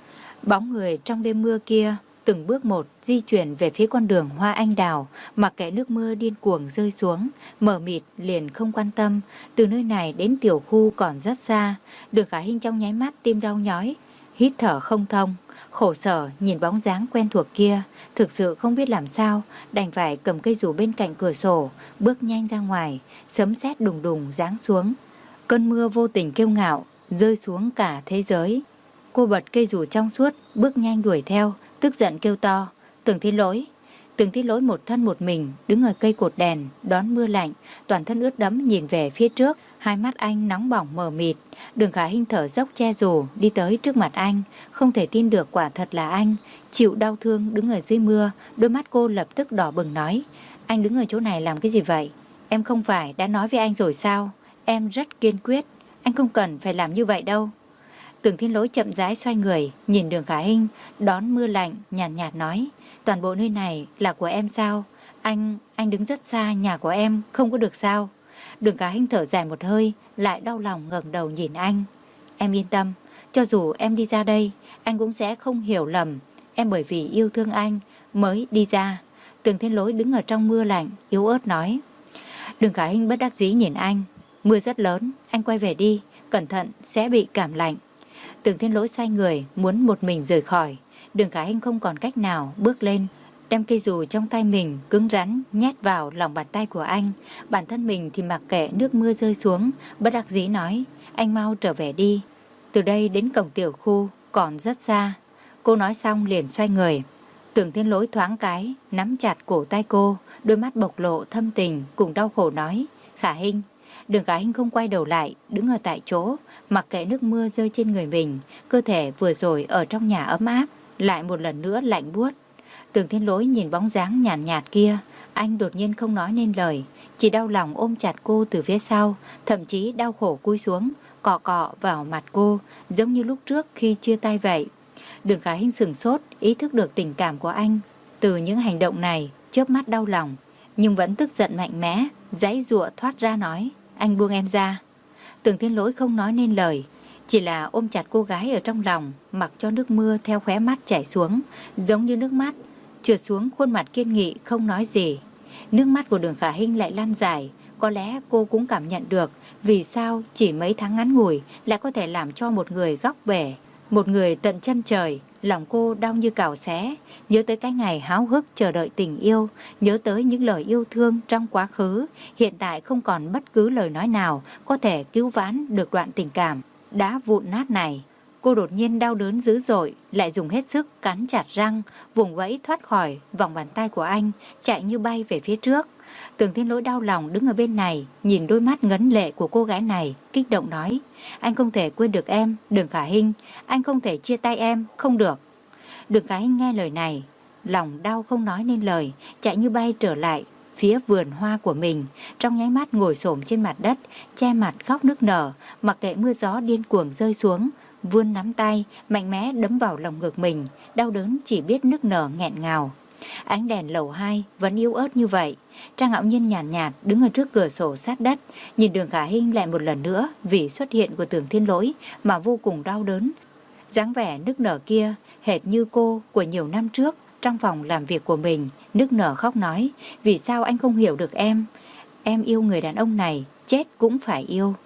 Bóng người trong đêm mưa kia từng bước một di chuyển về phía con đường hoa anh đào, mặc kệ nước mưa điên cuồng rơi xuống, mờ mịt liền không quan tâm. Từ nơi này đến tiểu khu còn rất xa. Đường Khả Hinh trong nháy mắt tim đau nhói, hít thở không thông, khổ sở nhìn bóng dáng quen thuộc kia, thực sự không biết làm sao, đành phải cầm cây dù bên cạnh cửa sổ, bước nhanh ra ngoài. Sấm sét đùng đùng giáng xuống, cơn mưa vô tình kiêu ngạo rơi xuống cả thế giới. Cô bật cây dù trong suốt, bước nhanh đuổi theo, tức giận kêu to: Tưởng Thiên Lỗi! Tưởng Thiên Lỗi một thân một mình đứng ở cây cột đèn đón mưa lạnh, toàn thân ướt đẫm nhìn về phía trước, hai mắt anh nóng bỏng mờ mịt. Đường Khả Hinh thở dốc che dù đi tới trước mặt anh, không thể tin được quả thật là anh, chịu đau thương đứng ở dưới mưa. Đôi mắt cô lập tức đỏ bừng nói: Anh đứng ở chỗ này làm cái gì vậy? Em không phải đã nói với anh rồi sao? Em rất kiên quyết, anh không cần phải làm như vậy đâu. Tưởng Thiên Lỗi chậm rãi xoay người, nhìn Đường Khả Hinh đón mưa lạnh, nhàn nhạt, nhạt nói: Toàn bộ nơi này là của em sao? Anh, anh đứng rất xa, nhà của em không có được sao? Đường Khả Hinh thở dài một hơi, lại đau lòng ngẩng đầu nhìn anh: Em yên tâm, cho dù em đi ra đây, anh cũng sẽ không hiểu lầm. Em bởi vì yêu thương anh mới đi ra. Tưởng Thiên Lỗi đứng ở trong mưa lạnh, yếu ớt nói. Đường Khả Hinh bất đắc dĩ nhìn anh: Mưa rất lớn, anh quay về đi, cẩn thận sẽ bị cảm lạnh. Tưởng Thiên Lỗi xoay người muốn một mình rời khỏi. Đường Khả Hinh không còn cách nào, bước lên, đem cây dù trong tay mình cứng rắn nhét vào lòng bàn tay của anh. Bản thân mình thì mặc kệ nước mưa rơi xuống, bất đắc dĩ nói: Anh mau trở về đi, từ đây đến cổng tiểu khu còn rất xa. Cô nói xong liền xoay người. Tưởng Thiên Lỗi thoáng cái nắm chặt cổ tay cô, đôi mắt bộc lộ thâm tình cùng đau khổ nói: Khả Hinh. Đường Khả Hinh không quay đầu lại, đứng ở tại chỗ, mặc kệ nước mưa rơi trên người mình. Cơ thể vừa rồi ở trong nhà ấm áp, lại một lần nữa lạnh buốt. Tưởng Thiên Lỗi nhìn bóng dáng nhàn nhạt, nhạt kia, anh đột nhiên không nói nên lời, chỉ đau lòng ôm chặt cô từ phía sau, thậm chí đau khổ cúi xuống, cọ cọ vào mặt cô, giống như lúc trước khi chia tay vậy. Đường Khả Hinh sửng sốt, ý thức được tình cảm của anh từ những hành động này, chớp mắt đau lòng, nhưng vẫn tức giận mạnh mẽ, giãy giụa thoát ra nói: Anh buông em ra. Tưởng Thiên Lỗi không nói nên lời, chỉ là ôm chặt cô gái ở trong lòng, mặc cho nước mưa theo khóe mắt chảy xuống, giống như nước mắt trượt xuống khuôn mặt kiên nghị, không nói gì. Nước mắt của Đường Khả Hinh lại lan dài. Có lẽ cô cũng cảm nhận được vì sao chỉ mấy tháng ngắn ngủi lại có thể làm cho một người góc bể, một người tận chân trời. Lòng cô đau như cào xé, nhớ tới cái ngày háo hức chờ đợi tình yêu, nhớ tới những lời yêu thương trong quá khứ. Hiện tại không còn bất cứ lời nói nào có thể cứu vãn được đoạn tình cảm đã vụn nát này. Cô đột nhiên đau đớn dữ dội, lại dùng hết sức cắn chặt răng, vùng vẫy thoát khỏi vòng bàn tay của anh, chạy như bay về phía trước. Tưởng Thiên Lỗi đau lòng đứng ở bên này, nhìn đôi mắt ngấn lệ của cô gái này, kích động nói: Anh không thể quên được em, Đường Khả Hinh, anh không thể chia tay em, không được. Đường Khả Hinh nghe lời này, lòng đau không nói nên lời, chạy như bay trở lại phía vườn hoa của mình, trong nháy mắt ngồi xổm trên mặt đất, che mặt khóc nức nở, mặc kệ mưa gió điên cuồng rơi xuống, vươn nắm tay mạnh mẽ đấm vào lòng ngực mình, đau đớn chỉ biết nức nở nghẹn ngào. Ánh đèn lầu hai vẫn yếu ớt như vậy. Trang Hạo Nhiên nhàn nhạt, nhạt đứng ở trước cửa sổ sát đất, nhìn Đường Khả Hinh lại một lần nữa vì xuất hiện của Tưởng Thiên Lỗi mà vô cùng đau đớn. Dáng vẻ nức nở kia hệt như cô của nhiều năm trước trong phòng làm việc của mình, nức nở khóc nói: Vì sao anh không hiểu được em? Em yêu người đàn ông này, chết cũng phải yêu.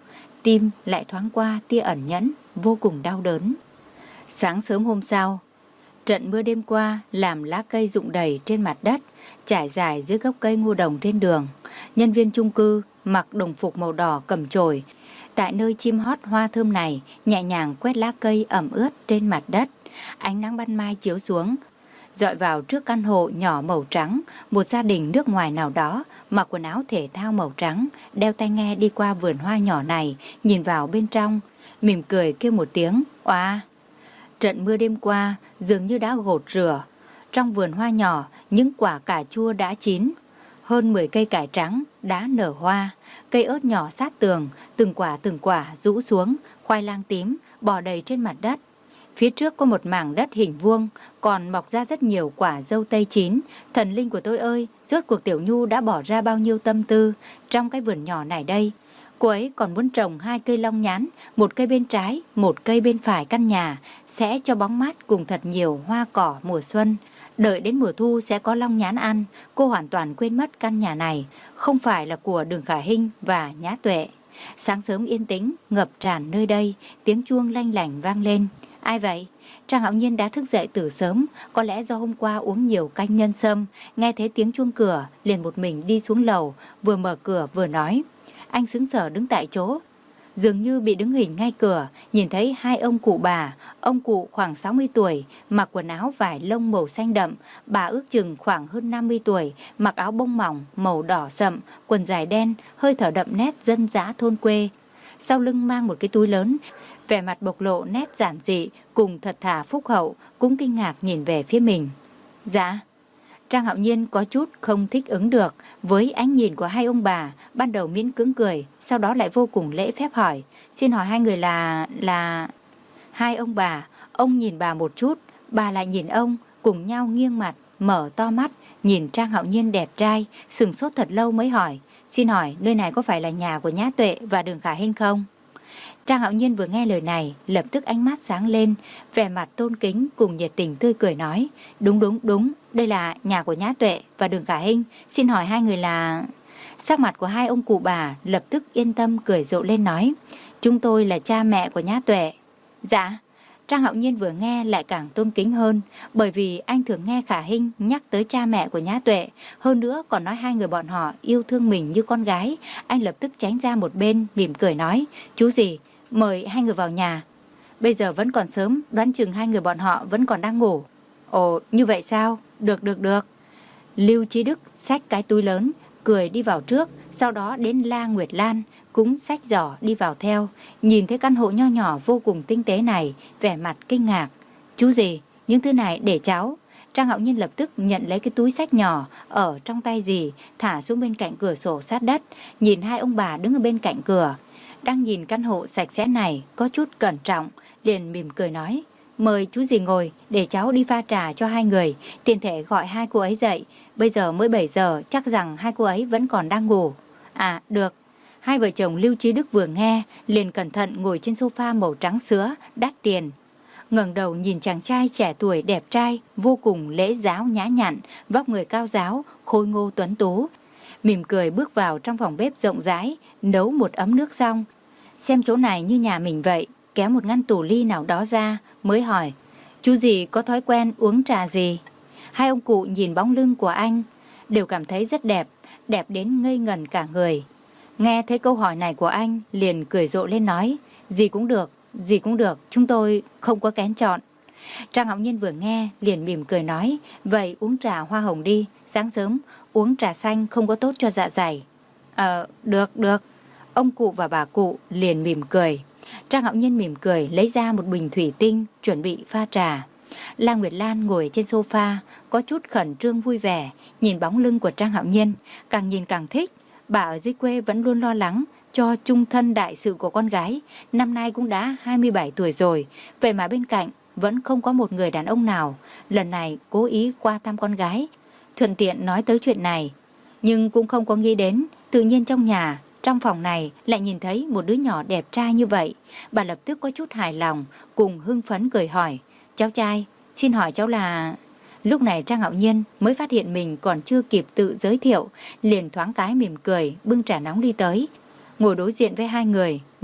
tim lại thoáng qua tia ẩn nhẫn, vô cùng đau đớn. Sáng sớm hôm sau, trận mưa đêm qua làm lá cây rụng đầy trên mặt đất, trải dài dưới gốc cây ngô đồng trên đường. Nhân viên chung cư mặc đồng phục màu đỏ cầm chổi, tại nơi chim hót hoa thơm này, nhẹ nhàng quét lá cây ẩm ướt trên mặt đất. Ánh nắng ban mai chiếu xuống, dọi vào trước căn hộ nhỏ màu trắng. Một gia đình nước ngoài nào đó mặc quần áo thể thao màu trắng, đeo tai nghe đi qua vườn hoa nhỏ này, nhìn vào bên trong, mỉm cười kêu một tiếng oa. Trận mưa đêm qua dường như đã gột rửa. Trong vườn hoa nhỏ, những quả cà chua đã chín, hơn mười cây cải trắng đã nở hoa, cây ớt nhỏ sát tường, từng quả từng quả rũ xuống, khoai lang tím bò đầy trên mặt đất. Phía trước có một mảng đất hình vuông, còn mọc ra rất nhiều quả dâu tây chín. Thần linh của tôi ơi, rốt cuộc Tiểu Nhu đã bỏ ra bao nhiêu tâm tư trong cái vườn nhỏ này đây. Cô ấy còn muốn trồng hai cây long nhãn, một cây bên trái, một cây bên phải căn nhà, sẽ cho bóng mát cùng thật nhiều hoa cỏ mùa xuân. Đợi đến mùa thu sẽ có long nhãn ăn. Cô hoàn toàn quên mất căn nhà này không phải là của Đường Khả Hinh và Nhã Tuệ. Sáng sớm yên tĩnh ngập tràn nơi đây, tiếng chuông lanh lảnh vang lên. Ai vậy? Trang Hạo Nhiên đã thức dậy từ sớm, có lẽ do hôm qua uống nhiều canh nhân sâm. Nghe thấy tiếng chuông cửa, liền một mình đi xuống lầu, vừa mở cửa vừa nói. Anh sững sờ đứng tại chỗ, dường như bị đứng hình ngay cửa, nhìn thấy hai ông cụ bà. Ông cụ khoảng sáu mươi tuổi, mặc quần áo vải lông màu xanh đậm. Bà ước chừng khoảng hơn năm mươi tuổi, mặc áo bông mỏng màu đỏ sậm, quần dài đen, hơi thở đậm nét dân dã thôn quê. Sau lưng mang một cái túi lớn, vẻ mặt bộc lộ nét giản dị cùng thật thà phúc hậu, cũng kinh ngạc nhìn về phía mình. Dạ. Trang Hạo Nhiên có chút không thích ứng được với ánh nhìn của hai ông bà, ban đầu miễn cưỡng cười, sau đó lại vô cùng lễ phép hỏi. Xin hỏi hai người là... là... Hai ông bà, ông nhìn bà một chút, bà lại nhìn ông, cùng nhau nghiêng mặt, mở to mắt, nhìn Trang Hạo Nhiên đẹp trai, sừng sốt thật lâu mới hỏi. Xin hỏi nơi này có phải là nhà của Nhã Tuệ và Đường Khả Hinh không? Trang Hạo Nhiên vừa nghe lời này, lập tức ánh mắt sáng lên, vẻ mặt tôn kính cùng nhiệt tình tươi cười nói. Đúng đúng đúng, đây là nhà của Nhã Tuệ và Đường Khả Hinh. Xin hỏi hai người là... Sắc mặt của hai ông cụ bà lập tức yên tâm cười rộ lên nói. Chúng tôi là cha mẹ của Nhã Tuệ. Dạ. Trang Hạo Nhiên vừa nghe lại càng tôn kính hơn, bởi vì anh thường nghe Khả Hinh nhắc tới cha mẹ của Nhã Tuệ, hơn nữa còn nói hai người bọn họ yêu thương mình như con gái. Anh lập tức tránh ra một bên, mỉm cười nói. Chú gì, mời hai người vào nhà. Bây giờ vẫn còn sớm, đoán chừng hai người bọn họ vẫn còn đang ngủ. Ồ, như vậy sao? Được được được. Lưu Chí Đức xách cái túi lớn, cười đi vào trước, sau đó đến La Nguyệt Lan cũng xách giỏ đi vào theo. Nhìn thấy căn hộ nho nhỏ vô cùng tinh tế này, vẻ mặt kinh ngạc. Chú gì, những thứ này để cháu. Trang Hạo Nhiên lập tức nhận lấy cái túi xách nhỏ ở trong tay dì, thả xuống bên cạnh cửa sổ sát đất. Nhìn hai ông bà đứng ở bên cạnh cửa, đang nhìn căn hộ sạch sẽ này, có chút cẩn trọng, liền mỉm cười nói. Mời chú dì ngồi, để cháu đi pha trà cho hai người, tiện thể gọi hai cô ấy dậy. Bây giờ mới bảy giờ, chắc rằng hai cô ấy vẫn còn đang ngủ. À, được. Hai vợ chồng Lưu Chí Đức vừa nghe, liền cẩn thận ngồi trên sofa màu trắng sữa, đắt tiền. Ngẩng đầu nhìn chàng trai trẻ tuổi đẹp trai, vô cùng lễ giáo nhã nhặn, vóc người cao giáo, khôi ngô tuấn tú. Mỉm cười bước vào trong phòng bếp rộng rãi, nấu một ấm nước xong. Xem chỗ này như nhà mình vậy, kéo một ngăn tủ ly nào đó ra, mới hỏi. Chú gì có thói quen uống trà gì? Hai ông cụ nhìn bóng lưng của anh, đều cảm thấy rất đẹp, đẹp đến ngây ngẩn cả người. Nghe thấy câu hỏi này của anh, liền cười rộ lên nói. Gì cũng được, gì cũng được, chúng tôi không có kén chọn. Trang Hạo Nhiên vừa nghe, liền mỉm cười nói. Vậy uống trà hoa hồng đi, sáng sớm uống trà xanh không có tốt cho dạ dày. Ờ, được, được. Ông cụ và bà cụ liền mỉm cười. Trang Hạo Nhiên mỉm cười lấy ra một bình thủy tinh, chuẩn bị pha trà. La Nguyệt Lan ngồi trên sofa, có chút khẩn trương vui vẻ, nhìn bóng lưng của Trang Hạo Nhiên, càng nhìn càng thích. Bà ở dưới quê vẫn luôn lo lắng cho chung thân đại sự của con gái, năm nay cũng đã hai mươi bảy tuổi rồi, vậy mà bên cạnh vẫn không có một người đàn ông nào. Lần này cố ý qua thăm con gái, thuận tiện nói tới chuyện này, nhưng cũng không có nghĩ đến, tự nhiên trong nhà, trong phòng này lại nhìn thấy một đứa nhỏ đẹp trai như vậy. Bà lập tức có chút hài lòng, cùng hưng phấn cười hỏi. Cháu trai, xin hỏi cháu là... Lúc này Trang Hạo Nhiên mới phát hiện mình còn chưa kịp tự giới thiệu, liền thoáng cái mỉm cười, bưng trà nóng đi tới, ngồi đối diện với hai người,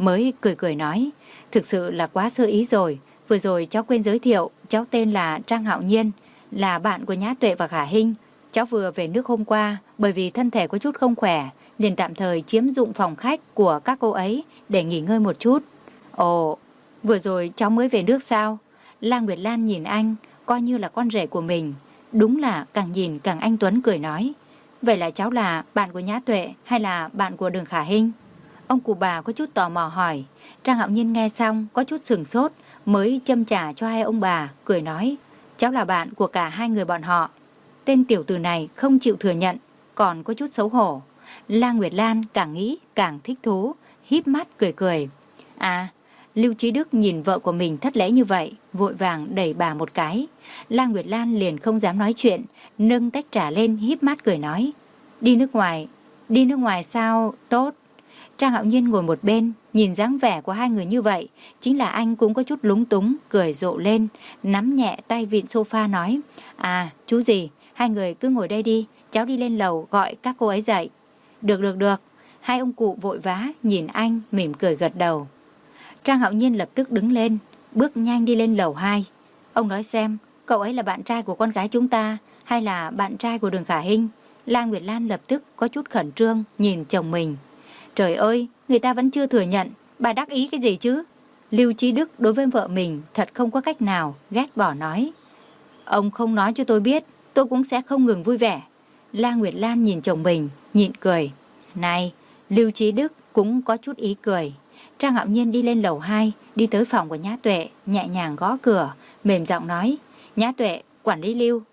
mới cười cười nói, thực sự là quá sơ ý rồi. Vừa rồi cháu quên giới thiệu, cháu tên là Trang Hạo Nhiên, là bạn của Nhã Tuệ và Khả Hinh. Cháu vừa về nước hôm qua, bởi vì thân thể có chút không khỏe, liền tạm thời chiếm dụng phòng khách của các cô ấy để nghỉ ngơi một chút. Ồ, vừa rồi cháu mới về nước sao? La Nguyệt Lan nhìn anh, coi như là con rể của mình. Đúng là càng nhìn càng anh tuấn, cười nói, vậy là cháu là bạn của Nhã Tuệ hay là bạn của Đường Khả Hinh? Ông cụ bà có chút tò mò hỏi. Trang Hạo Nhiên nghe xong có chút sừng sốt, mới châm trà cho hai ông bà, cười nói, cháu là bạn của cả hai người bọn họ. Tên tiểu tử này không chịu thừa nhận, còn có chút xấu hổ. La Nguyệt Lan càng nghĩ càng thích thú, híp mắt cười cười. À, Lưu Chí Đức nhìn vợ của mình thất lễ như vậy, vội vàng đẩy bà một cái. La Nguyệt Lan liền không dám nói chuyện, nâng tách trà lên híp mắt cười nói, đi nước ngoài, đi nước ngoài sao? Tốt. Trang Hạo Nhiên ngồi một bên, nhìn dáng vẻ của hai người như vậy, chính là anh cũng có chút lúng túng, cười rộ lên, nắm nhẹ tay vịn sofa nói, à, chú gì, hai người cứ ngồi đây đi, cháu đi lên lầu gọi các cô ấy dậy. Được được được. Hai ông cụ vội vã nhìn anh, mỉm cười gật đầu. Trang Hạo Nhiên lập tức đứng lên, bước nhanh đi lên lầu hai. Ông nói xem, cậu ấy là bạn trai của con gái chúng ta hay là bạn trai của Đường Khả Hinh? La Nguyệt Lan lập tức có chút khẩn trương nhìn chồng mình. Trời ơi, người ta vẫn chưa thừa nhận, bà đắc ý cái gì chứ? Lưu Chí Đức đối với vợ mình thật không có cách nào, ghét bỏ nói. Ông không nói cho tôi biết, tôi cũng sẽ không ngừng vui vẻ. La Nguyệt Lan nhìn chồng mình, nhịn cười. Này, Lưu Chí Đức cũng có chút ý cười. Trang Hạo Nhiên đi lên lầu hai, đi tới phòng của Nhã Tuệ, nhẹ nhàng gõ cửa, mềm giọng nói, Nhã Tuệ, quản lý Lưu.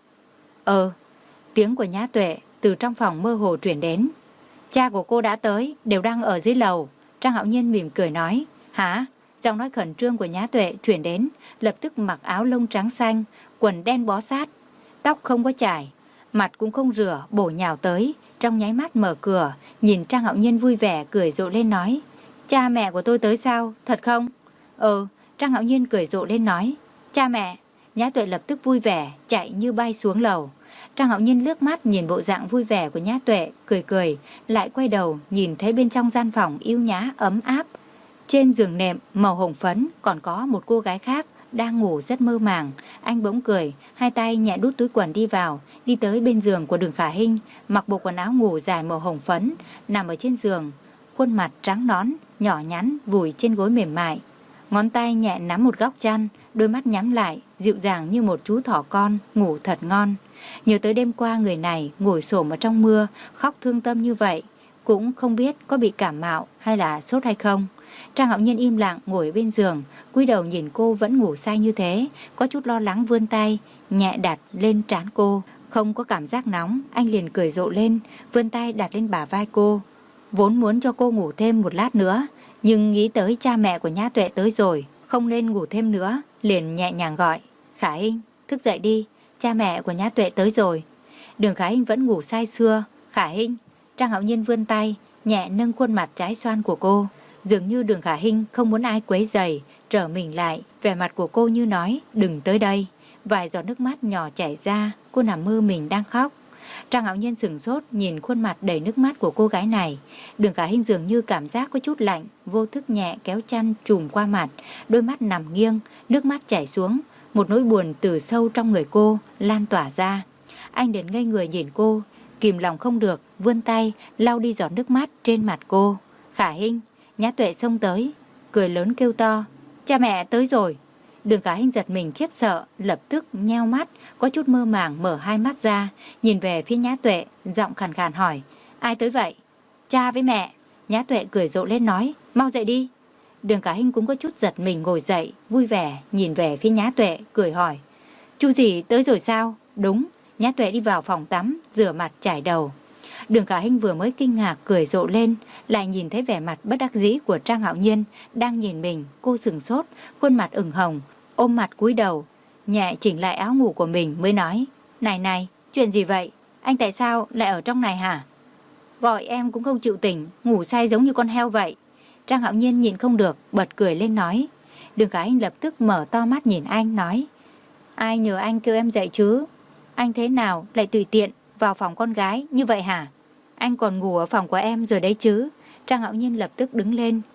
Ờ, tiếng của Nhã Tuệ từ trong phòng mơ hồ truyền đến. Cha của cô đã tới, đều đang ở dưới lầu. Trang Hạo Nhiên mỉm cười nói, hả? Giọng nói khẩn trương của Nhã Tuệ truyền đến, lập tức mặc áo lông trắng xanh, quần đen bó sát, tóc không có chải, mặt cũng không rửa, bổ nhào tới, trong nháy mắt mở cửa, nhìn Trang Hạo Nhiên vui vẻ cười rộ lên nói, cha mẹ của tôi tới sao, thật không? Ừ, Trang Hạo Nhiên cười rộ lên nói, cha mẹ. Nhã Tuệ lập tức vui vẻ, chạy như bay xuống lầu. Trang Hạo Nhiên lướt mắt nhìn bộ dạng vui vẻ của Nhã Tuệ, cười cười, lại quay đầu nhìn thấy bên trong gian phòng yêu nhã ấm áp. Trên giường nệm màu hồng phấn còn có một cô gái khác đang ngủ rất mơ màng. Anh bỗng cười, hai tay nhẹ đút túi quần đi vào, đi tới bên giường của Đường Khả Hinh, mặc bộ quần áo ngủ dài màu hồng phấn, nằm ở trên giường, khuôn mặt trắng nõn, nhỏ nhắn vùi trên gối mềm mại. Ngón tay nhẹ nắm một góc chăn, đôi mắt nhắm lại, dịu dàng như một chú thỏ con, ngủ thật ngon. Nhớ tới đêm qua người này ngồi xổm ở trong mưa, khóc thương tâm như vậy, cũng không biết có bị cảm mạo hay là sốt hay không. Trang Hạo Nhiên im lặng ngồi bên giường, cúi đầu nhìn cô vẫn ngủ say như thế, có chút lo lắng vươn tay, nhẹ đặt lên trán cô, không có cảm giác nóng, anh liền cười rộ lên, vươn tay đặt lên bả vai cô. Vốn muốn cho cô ngủ thêm một lát nữa, nhưng nghĩ tới cha mẹ của Nhã Tuệ tới rồi, không nên ngủ thêm nữa, liền nhẹ nhàng gọi, Khả Hinh, thức dậy đi, cha mẹ của Nhã Tuệ tới rồi. Đường Khả Hinh vẫn ngủ say sưa. Khả Hinh. Trang Hạo Nhiên vươn tay, nhẹ nâng khuôn mặt trái xoan của cô. Dường như Đường Khả Hinh không muốn ai quấy rầy, trở mình lại, vẻ mặt của cô như nói, đừng tới đây. Vài giọt nước mắt nhỏ chảy ra, cô nằm mơ mình đang khóc. Trang Hạo Nhiên sửng sốt nhìn khuôn mặt đầy nước mắt của cô gái này. Đường Khả Hinh dường như cảm giác có chút lạnh, vô thức nhẹ kéo chăn trùm qua mặt, đôi mắt nằm nghiêng, nước mắt chảy xuống. Một nỗi buồn từ sâu trong người cô lan tỏa ra. Anh đến ngây người nhìn cô, kìm lòng không được, vươn tay lau đi giọt nước mắt trên mặt cô. Khả Hinh. Nhã Tuệ xông tới, cười lớn kêu to, cha mẹ tới rồi. Đường Khả Hinh giật mình khiếp sợ, lập tức nheo mắt, có chút mơ màng mở hai mắt ra, nhìn về phía Nhã Tuệ, giọng khàn khàn hỏi, ai tới vậy? Cha với mẹ. Nhã Tuệ cười rộ lên nói, mau dậy đi. Đường Khả Hinh cũng có chút giật mình ngồi dậy, vui vẻ nhìn về phía Nhã Tuệ, cười hỏi, chú gì tới rồi sao? Đúng. Nhã Tuệ đi vào phòng tắm, rửa mặt chải đầu. Đường Khả Hinh vừa mới kinh ngạc cười rộ lên, lại nhìn thấy vẻ mặt bất đắc dĩ của Trang Hạo Nhiên đang nhìn mình, cô sừng sốt, khuôn mặt ửng hồng, ôm mặt cúi đầu, nhẹ chỉnh lại áo ngủ của mình mới nói, này này, chuyện gì vậy? Anh tại sao lại ở trong này hả? Gọi em cũng không chịu tỉnh, ngủ say giống như con heo vậy. Trang Hạo Nhiên nhìn không được, bật cười lên nói. Đường Khả Hinh lập tức mở to mắt nhìn anh, nói, ai nhờ anh kêu em dậy chứ? Anh thế nào lại tùy tiện vào phòng con gái như vậy hả? Anh còn ngủ ở phòng của em rồi đấy chứ? Trang Hạo Nhiên lập tức đứng lên.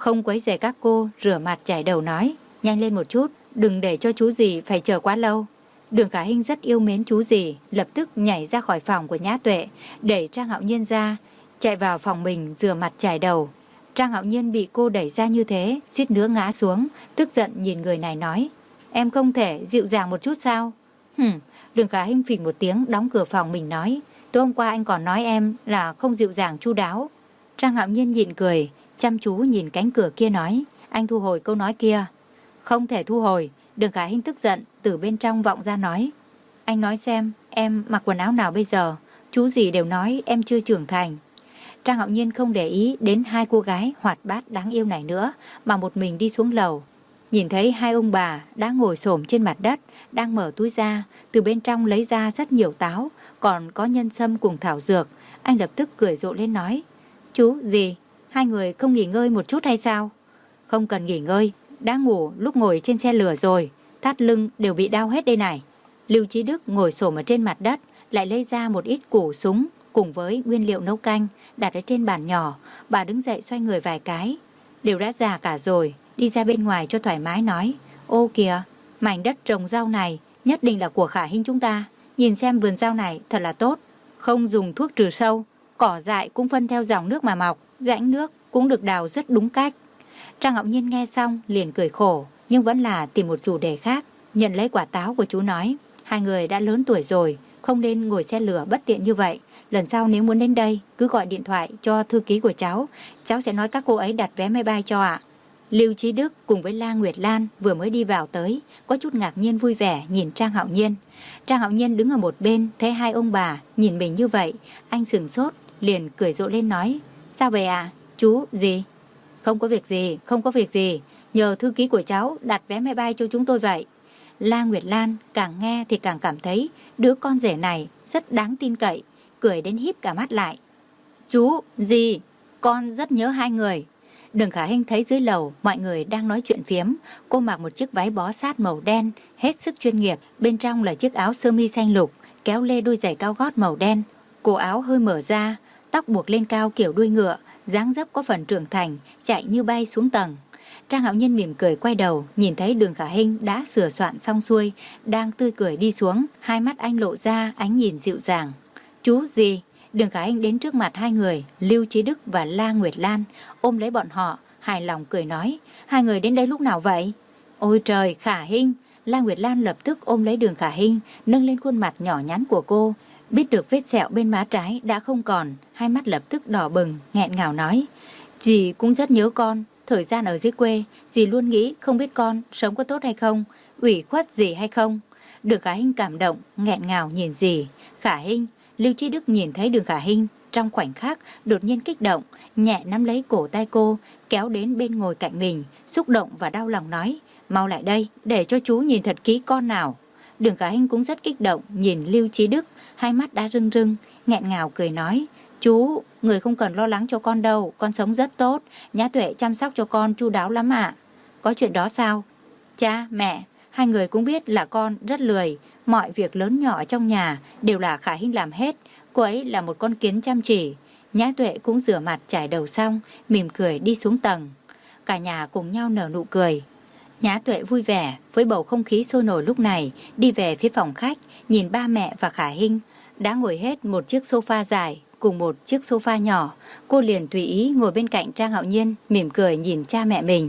không quấy rầy các cô, rửa mặt chải đầu nói, nhanh lên một chút, đừng để cho chú dì phải chờ quá lâu. Đường Khả Hinh rất yêu mến chú dì, lập tức nhảy ra khỏi phòng của Nhã Tuệ, đẩy Trang Hạo Nhiên ra, chạy vào phòng mình rửa mặt chải đầu. Trang Hạo Nhiên bị cô đẩy ra như thế, suýt nữa ngã xuống, tức giận nhìn người này nói, em không thể dịu dàng một chút sao? Hừm, Đường Khả Hinh phình một tiếng đóng cửa phòng mình nói, tối hôm qua anh còn nói em là không dịu dàng chu đáo. Trang Hạo Nhiên nhịn cười, chăm chú nhìn cánh cửa kia nói, anh thu hồi câu nói kia. Không thể thu hồi. Đường Khả Hinh tức giận từ bên trong vọng ra nói, anh nói xem em mặc quần áo nào bây giờ, chú gì đều nói em chưa trưởng thành. Trang Hạo Nhiên không để ý đến hai cô gái hoạt bát đáng yêu này nữa, mà một mình đi xuống lầu. Nhìn thấy hai ông bà đã ngồi xổm trên mặt đất, đang mở túi ra, từ bên trong lấy ra rất nhiều táo, còn có nhân sâm cùng thảo dược. Anh lập tức cười rộ lên nói, chú gì, hai người không nghỉ ngơi một chút hay sao? Không cần nghỉ ngơi, đã ngủ lúc ngồi trên xe lửa rồi, thắt lưng đều bị đau hết đây này. Lưu Chí Đức ngồi xổm ở trên mặt đất, lại lấy ra một ít củ súng cùng với nguyên liệu nấu canh đặt ở trên bàn nhỏ. Bà đứng dậy xoay người vài cái, đều đã già cả rồi, đi ra bên ngoài cho thoải mái nói, ô kìa, mảnh đất trồng rau này nhất định là của Khả Hinh chúng ta. Nhìn xem vườn rau này thật là tốt, không dùng thuốc trừ sâu, cỏ dại cũng phân theo dòng nước mà mọc, rãnh nước cũng được đào rất đúng cách. Trang Hạo Nhiên nghe xong liền cười khổ, nhưng vẫn là tìm một chủ đề khác, nhận lấy quả táo của chú nói, hai người đã lớn tuổi rồi, không nên ngồi xe lửa bất tiện như vậy. Lần sau nếu muốn đến đây, cứ gọi điện thoại cho thư ký của cháu, cháu sẽ nói các cô ấy đặt vé máy bay cho ạ. Lưu Chí Đức cùng với La Nguyệt Lan vừa mới đi vào tới, có chút ngạc nhiên vui vẻ nhìn Trang Hạo Nhiên. Trang Hạo Nhiên đứng ở một bên, thấy hai ông bà nhìn mình như vậy, anh sửng sốt, liền cười rộ lên nói, sao vậy ạ? À? Chú, gì? Không có việc gì, không có việc gì, nhờ thư ký của cháu đặt vé máy bay cho chúng tôi vậy. La Nguyệt Lan càng nghe thì càng cảm thấy đứa con rể này rất đáng tin cậy, cười đến híp cả mắt lại. Chú, gì? Con rất nhớ hai người. Đường Khả Hinh thấy dưới lầu mọi người đang nói chuyện phiếm. Cô mặc một chiếc váy bó sát màu đen, hết sức chuyên nghiệp. Bên trong là chiếc áo sơ mi xanh lục, kéo lê đôi giày cao gót màu đen. Cổ áo hơi mở ra, tóc buộc lên cao kiểu đuôi ngựa, dáng dấp có phần trưởng thành, chạy như bay xuống tầng. Trang Hạo Nhiên mỉm cười quay đầu, nhìn thấy Đường Khả Hinh đã sửa soạn xong xuôi, đang tươi cười đi xuống, hai mắt anh lộ ra ánh nhìn dịu dàng. Chú gì? Đường Khả Hinh đến trước mặt hai người, Lưu Chí Đức và La Nguyệt Lan, ôm lấy bọn họ, hài lòng cười nói, hai người đến đây lúc nào vậy? Ôi trời, Khả Hinh! La Nguyệt Lan lập tức ôm lấy Đường Khả Hinh, nâng lên khuôn mặt nhỏ nhắn của cô, biết được vết sẹo bên má trái đã không còn, hai mắt lập tức đỏ bừng, nghẹn ngào nói, dì cũng rất nhớ con, thời gian ở dưới quê, dì luôn nghĩ không biết con sống có tốt hay không, ủy khuất gì hay không. Đường Khả Hinh cảm động, nghẹn ngào nhìn dì. Khả Hinh, Lưu Chí Đức nhìn thấy Đường Khả Hinh, trong khoảnh khắc đột nhiên kích động, nhẹ nắm lấy cổ tay cô, kéo đến bên ngồi cạnh mình, xúc động và đau lòng nói, mau lại đây, để cho chú nhìn thật kỹ con nào. Đường Khả Hinh cũng rất kích động, nhìn Lưu Chí Đức, hai mắt đã rưng rưng, nghẹn ngào cười nói, chú, người không cần lo lắng cho con đâu, con sống rất tốt, Nhã Tuệ chăm sóc cho con chu đáo lắm ạ. Có chuyện đó sao? Cha, mẹ, hai người cũng biết là con rất lười, mọi việc lớn nhỏ trong nhà đều là Khả Hinh làm hết, cô ấy là một con kiến chăm chỉ. Nhã Tuệ cũng rửa mặt chải đầu xong, mỉm cười đi xuống tầng. Cả nhà cùng nhau nở nụ cười. Nhã Tuệ vui vẻ với bầu không khí sôi nổi lúc này, đi về phía phòng khách, nhìn ba mẹ và Khả Hinh đã ngồi hết một chiếc sofa dài cùng một chiếc sofa nhỏ. Cô liền tùy ý ngồi bên cạnh Trang Hạo Nhiên, mỉm cười nhìn cha mẹ mình.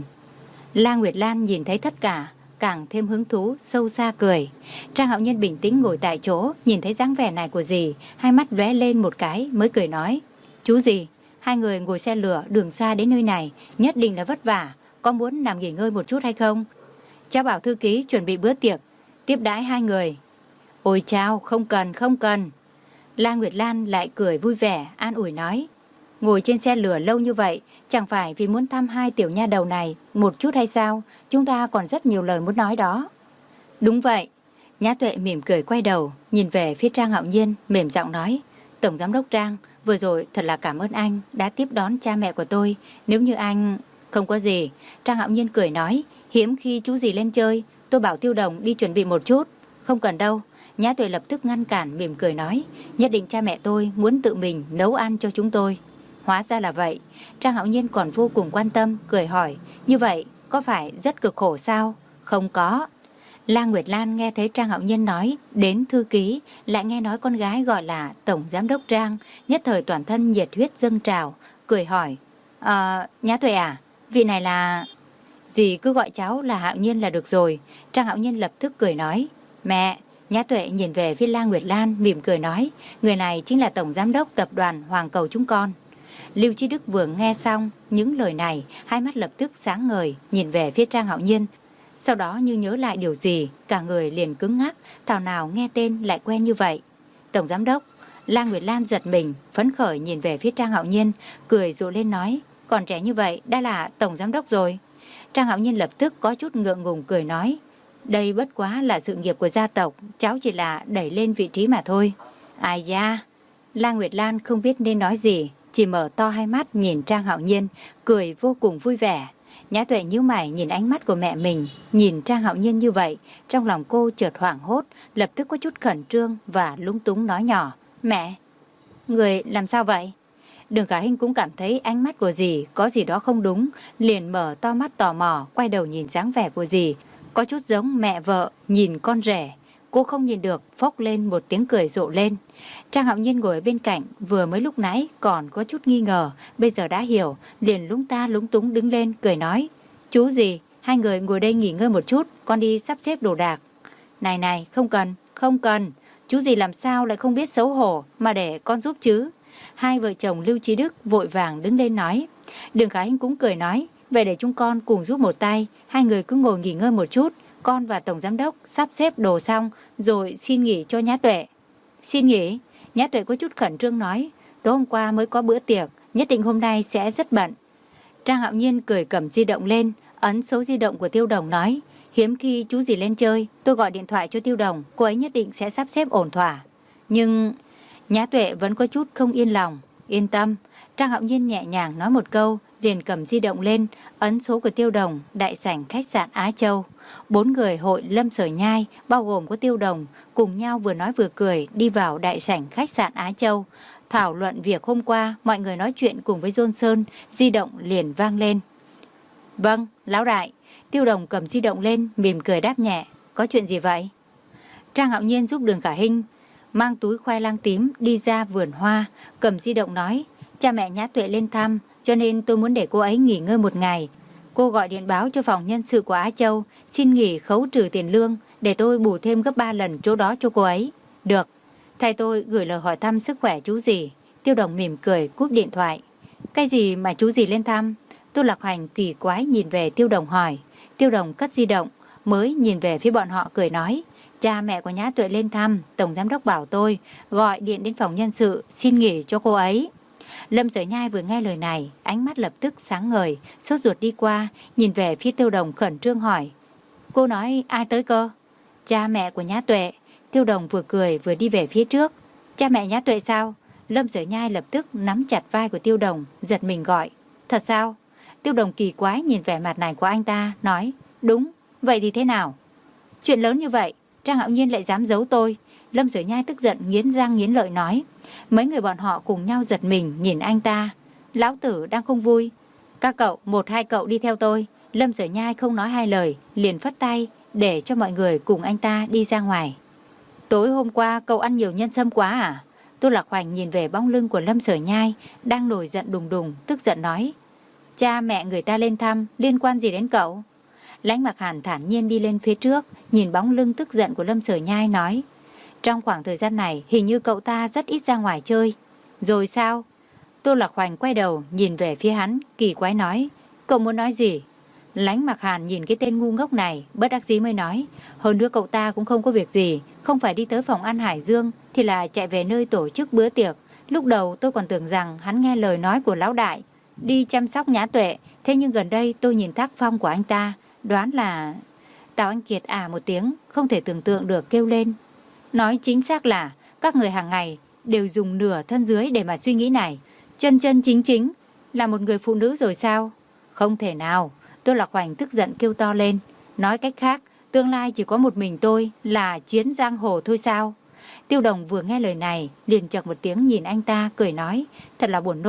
La Nguyệt Lan nhìn thấy tất cả, càng thêm hứng thú, sâu xa cười. Trang Hạo Nhiên bình tĩnh ngồi tại chỗ, nhìn thấy dáng vẻ này của dì, hai mắt lóe lên một cái mới cười nói, chú dì, hai người ngồi xe lửa đường xa đến nơi này, nhất định là vất vả, có muốn nằm nghỉ ngơi một chút hay không? Cháu bảo thư ký chuẩn bị bữa tiệc, tiếp đãi hai người. Ôi chao, không cần, không cần. La Nguyệt Lan lại cười vui vẻ, an ủi nói, ngồi trên xe lửa lâu như vậy, chẳng phải vì muốn thăm hai tiểu nha đầu này một chút hay sao? Chúng ta còn rất nhiều lời muốn nói đó. Đúng vậy. Nhã Tuệ mỉm cười quay đầu, nhìn về phía Trang Hạo Nhiên, mềm giọng nói, Tổng Giám đốc Trang, vừa rồi thật là cảm ơn anh đã tiếp đón cha mẹ của tôi. Nếu như anh... Không có gì. Trang Hạo Nhiên cười nói, hiếm khi chú gì lên chơi, tôi bảo Tiêu Đồng đi chuẩn bị một chút. Không cần đâu. Nhã Tuệ lập tức ngăn cản, mỉm cười nói, nhất định cha mẹ tôi muốn tự mình nấu ăn cho chúng tôi. Hóa ra là vậy. Trang Hạo Nhiên còn vô cùng quan tâm, cười hỏi, như vậy có phải rất cực khổ sao? Không có. La Nguyệt Lan nghe thấy Trang Hạo Nhiên nói đến thư ký, lại nghe nói con gái gọi là Tổng Giám đốc Trang, nhất thời toàn thân nhiệt huyết dâng trào, cười hỏi, Ờ, Nhã Tuệ à, vị này là... Dì cứ gọi cháu là Hạo Nhiên là được rồi. Trang Hạo Nhiên lập tức cười nói, mẹ. Nhã Tuệ nhìn về phía La Nguyệt Lan mỉm cười nói, người này chính là Tổng Giám đốc Tập đoàn Hoàng Cầu chúng con. Lưu Chí Đức vừa nghe xong những lời này, hai mắt lập tức sáng ngời, nhìn về phía Trang Hạo Nhiên. Sau đó như nhớ lại điều gì, cả người liền cứng ngắc, thảo nào nghe tên lại quen như vậy. Tổng Giám đốc. La Nguyệt Lan giật mình, phấn khởi nhìn về phía Trang Hạo Nhiên, cười rộ lên nói, còn trẻ như vậy đã là Tổng Giám đốc rồi. Trang Hạo Nhiên lập tức có chút ngượng ngùng cười nói, đây bất quá là sự nghiệp của gia tộc, cháu chỉ là đẩy lên vị trí mà thôi. Ai da. La Nguyệt Lan không biết nên nói gì, chỉ mở to hai mắt nhìn Trang Hạo Nhiên, cười vô cùng vui vẻ. Nhã Tuệ nhíu mày nhìn ánh mắt của mẹ mình, nhìn Trang Hạo Nhiên như vậy, trong lòng cô chợt hoảng hốt, lập tức có chút khẩn trương và lúng túng nói nhỏ, mẹ, người làm sao vậy? Đường Khả Hinh cũng cảm thấy ánh mắt của dì có gì đó không đúng, liền mở to mắt tò mò, quay đầu nhìn dáng vẻ của dì, có chút giống mẹ vợ nhìn con rể. Cô không nhìn được, phốc lên một tiếng cười rộ lên. Trang Hạo Nhiên ngồi ở bên cạnh, vừa mới lúc nãy còn có chút nghi ngờ, bây giờ đã hiểu, liền lúng ta lúng túng đứng lên, cười nói, chú gì, hai người ngồi đây nghỉ ngơi một chút, con đi sắp xếp đồ đạc. Này này, không cần, không cần, chú gì làm sao lại không biết xấu hổ mà để con giúp chứ. Hai vợ chồng Lưu Chí Đức vội vàng đứng lên nói. Đường Khả Hinh cũng cười nói, vậy để chúng con cùng giúp một tay, hai người cứ ngồi nghỉ ngơi một chút, con và Tổng Giám đốc sắp xếp đồ xong rồi xin nghỉ cho Nhã Tuệ. Xin nghỉ? Nhã Tuệ có chút khẩn trương nói, tối hôm qua mới có bữa tiệc, nhất định hôm nay sẽ rất bận. Trang Hạo Nhiên cười cầm di động lên, ấn số di động của Tiêu Đồng nói, hiếm khi chú gì lên chơi, tôi gọi điện thoại cho Tiêu Đồng, cô ấy nhất định sẽ sắp xếp ổn thỏa. Nhưng... Nhã Tuệ vẫn có chút không yên lòng. Yên tâm. Trang Hạo Nhiên nhẹ nhàng nói một câu, liền cầm di động lên, ấn số của Tiêu Đồng, đại sảnh khách sạn Á Châu. Bốn người hội Lâm Sở Nhai, bao gồm có Tiêu Đồng, cùng nhau vừa nói vừa cười đi vào đại sảnh khách sạn Á Châu. Thảo luận việc hôm qua, mọi người nói chuyện cùng với Johnson, di động liền vang lên. Vâng, lão đại. Tiêu Đồng cầm di động lên, mỉm cười đáp nhẹ. Có chuyện gì vậy? Trang Hạo Nhiên giúp Đường Khả Hinh mang túi khoai lang tím đi ra vườn hoa, cầm di động nói, cha mẹ Nhã Tuệ lên thăm, cho nên tôi muốn để cô ấy nghỉ ngơi một ngày. Cô gọi điện báo cho phòng nhân sự của Á Châu, xin nghỉ khấu trừ tiền lương, để tôi bù thêm gấp ba lần chỗ đó cho cô ấy. Được, thay tôi gửi lời hỏi thăm sức khỏe chú dì. Tiêu Đồng mỉm cười cúp điện thoại. Cái gì mà chú dì lên thăm? Tô Lạc Hoành kỳ quái nhìn về Tiêu Đồng hỏi. Tiêu Đồng cất di động, mới nhìn về phía bọn họ cười nói, cha mẹ của Nhã Tuệ lên thăm, Tổng Giám đốc bảo tôi gọi điện đến phòng nhân sự xin nghỉ cho cô ấy. Lâm Sở Nhai vừa nghe lời này, ánh mắt lập tức sáng ngời, sốt ruột đi qua, nhìn về phía Tiêu Đồng khẩn trương hỏi, cô nói ai tới cơ? Cha mẹ của Nhã Tuệ. Tiêu Đồng vừa cười vừa đi về phía trước. Cha mẹ Nhã Tuệ sao? Lâm Sở Nhai lập tức nắm chặt vai của Tiêu Đồng, giật mình gọi, thật sao? Tiêu Đồng kỳ quái nhìn vẻ mặt này của anh ta, nói, đúng, vậy thì thế nào? Chuyện lớn như vậy, Trang Hạo Nhiên lại dám giấu tôi. Lâm Sở Nhai tức giận nghiến răng nghiến lợi nói. Mấy người bọn họ cùng nhau giật mình nhìn anh ta. Lão tử đang không vui. Các cậu, một hai cậu đi theo tôi. Lâm Sở Nhai không nói hai lời, liền phất tay để cho mọi người cùng anh ta đi ra ngoài. Tối hôm qua cậu ăn nhiều nhân sâm quá à? Tô Lạc Hoành nhìn về bóng lưng của Lâm Sở Nhai, đang nổi giận đùng đùng, tức giận nói. Cha mẹ người ta lên thăm, liên quan gì đến cậu? Lãnh Mặc Hàn thản nhiên đi lên phía trước, nhìn bóng lưng tức giận của Lâm Sở Nhai nói. Trong khoảng thời gian này, hình như cậu ta rất ít ra ngoài chơi. Rồi sao? Tô Lạc Hoành quay đầu, nhìn về phía hắn, kỳ quái nói. Cậu muốn nói gì? Lãnh Mặc Hàn nhìn cái tên ngu ngốc này, bất đắc dĩ mới nói. Hơn nữa cậu ta cũng không có việc gì, không phải đi tới phòng ăn Hải Dương, thì là chạy về nơi tổ chức bữa tiệc. Lúc đầu tôi còn tưởng rằng hắn nghe lời nói của lão đại, đi chăm sóc Nhã Tuệ. Thế nhưng gần đây tôi nhìn tác phong của anh ta, đoán là... Tào Anh Kiệt à một tiếng, không thể tưởng tượng được kêu lên. Nói chính xác là các người hàng ngày đều dùng nửa thân dưới để mà suy nghĩ này. Chân chân chính chính là một người phụ nữ rồi sao? Không thể nào. Tô Lạc Hoành tức giận kêu to lên. Nói cách khác, tương lai chỉ có một mình tôi là chiến giang hồ thôi sao? Tiêu Đồng vừa nghe lời này, liền chợt một tiếng nhìn anh ta, cười nói. Thật là buồn nôn.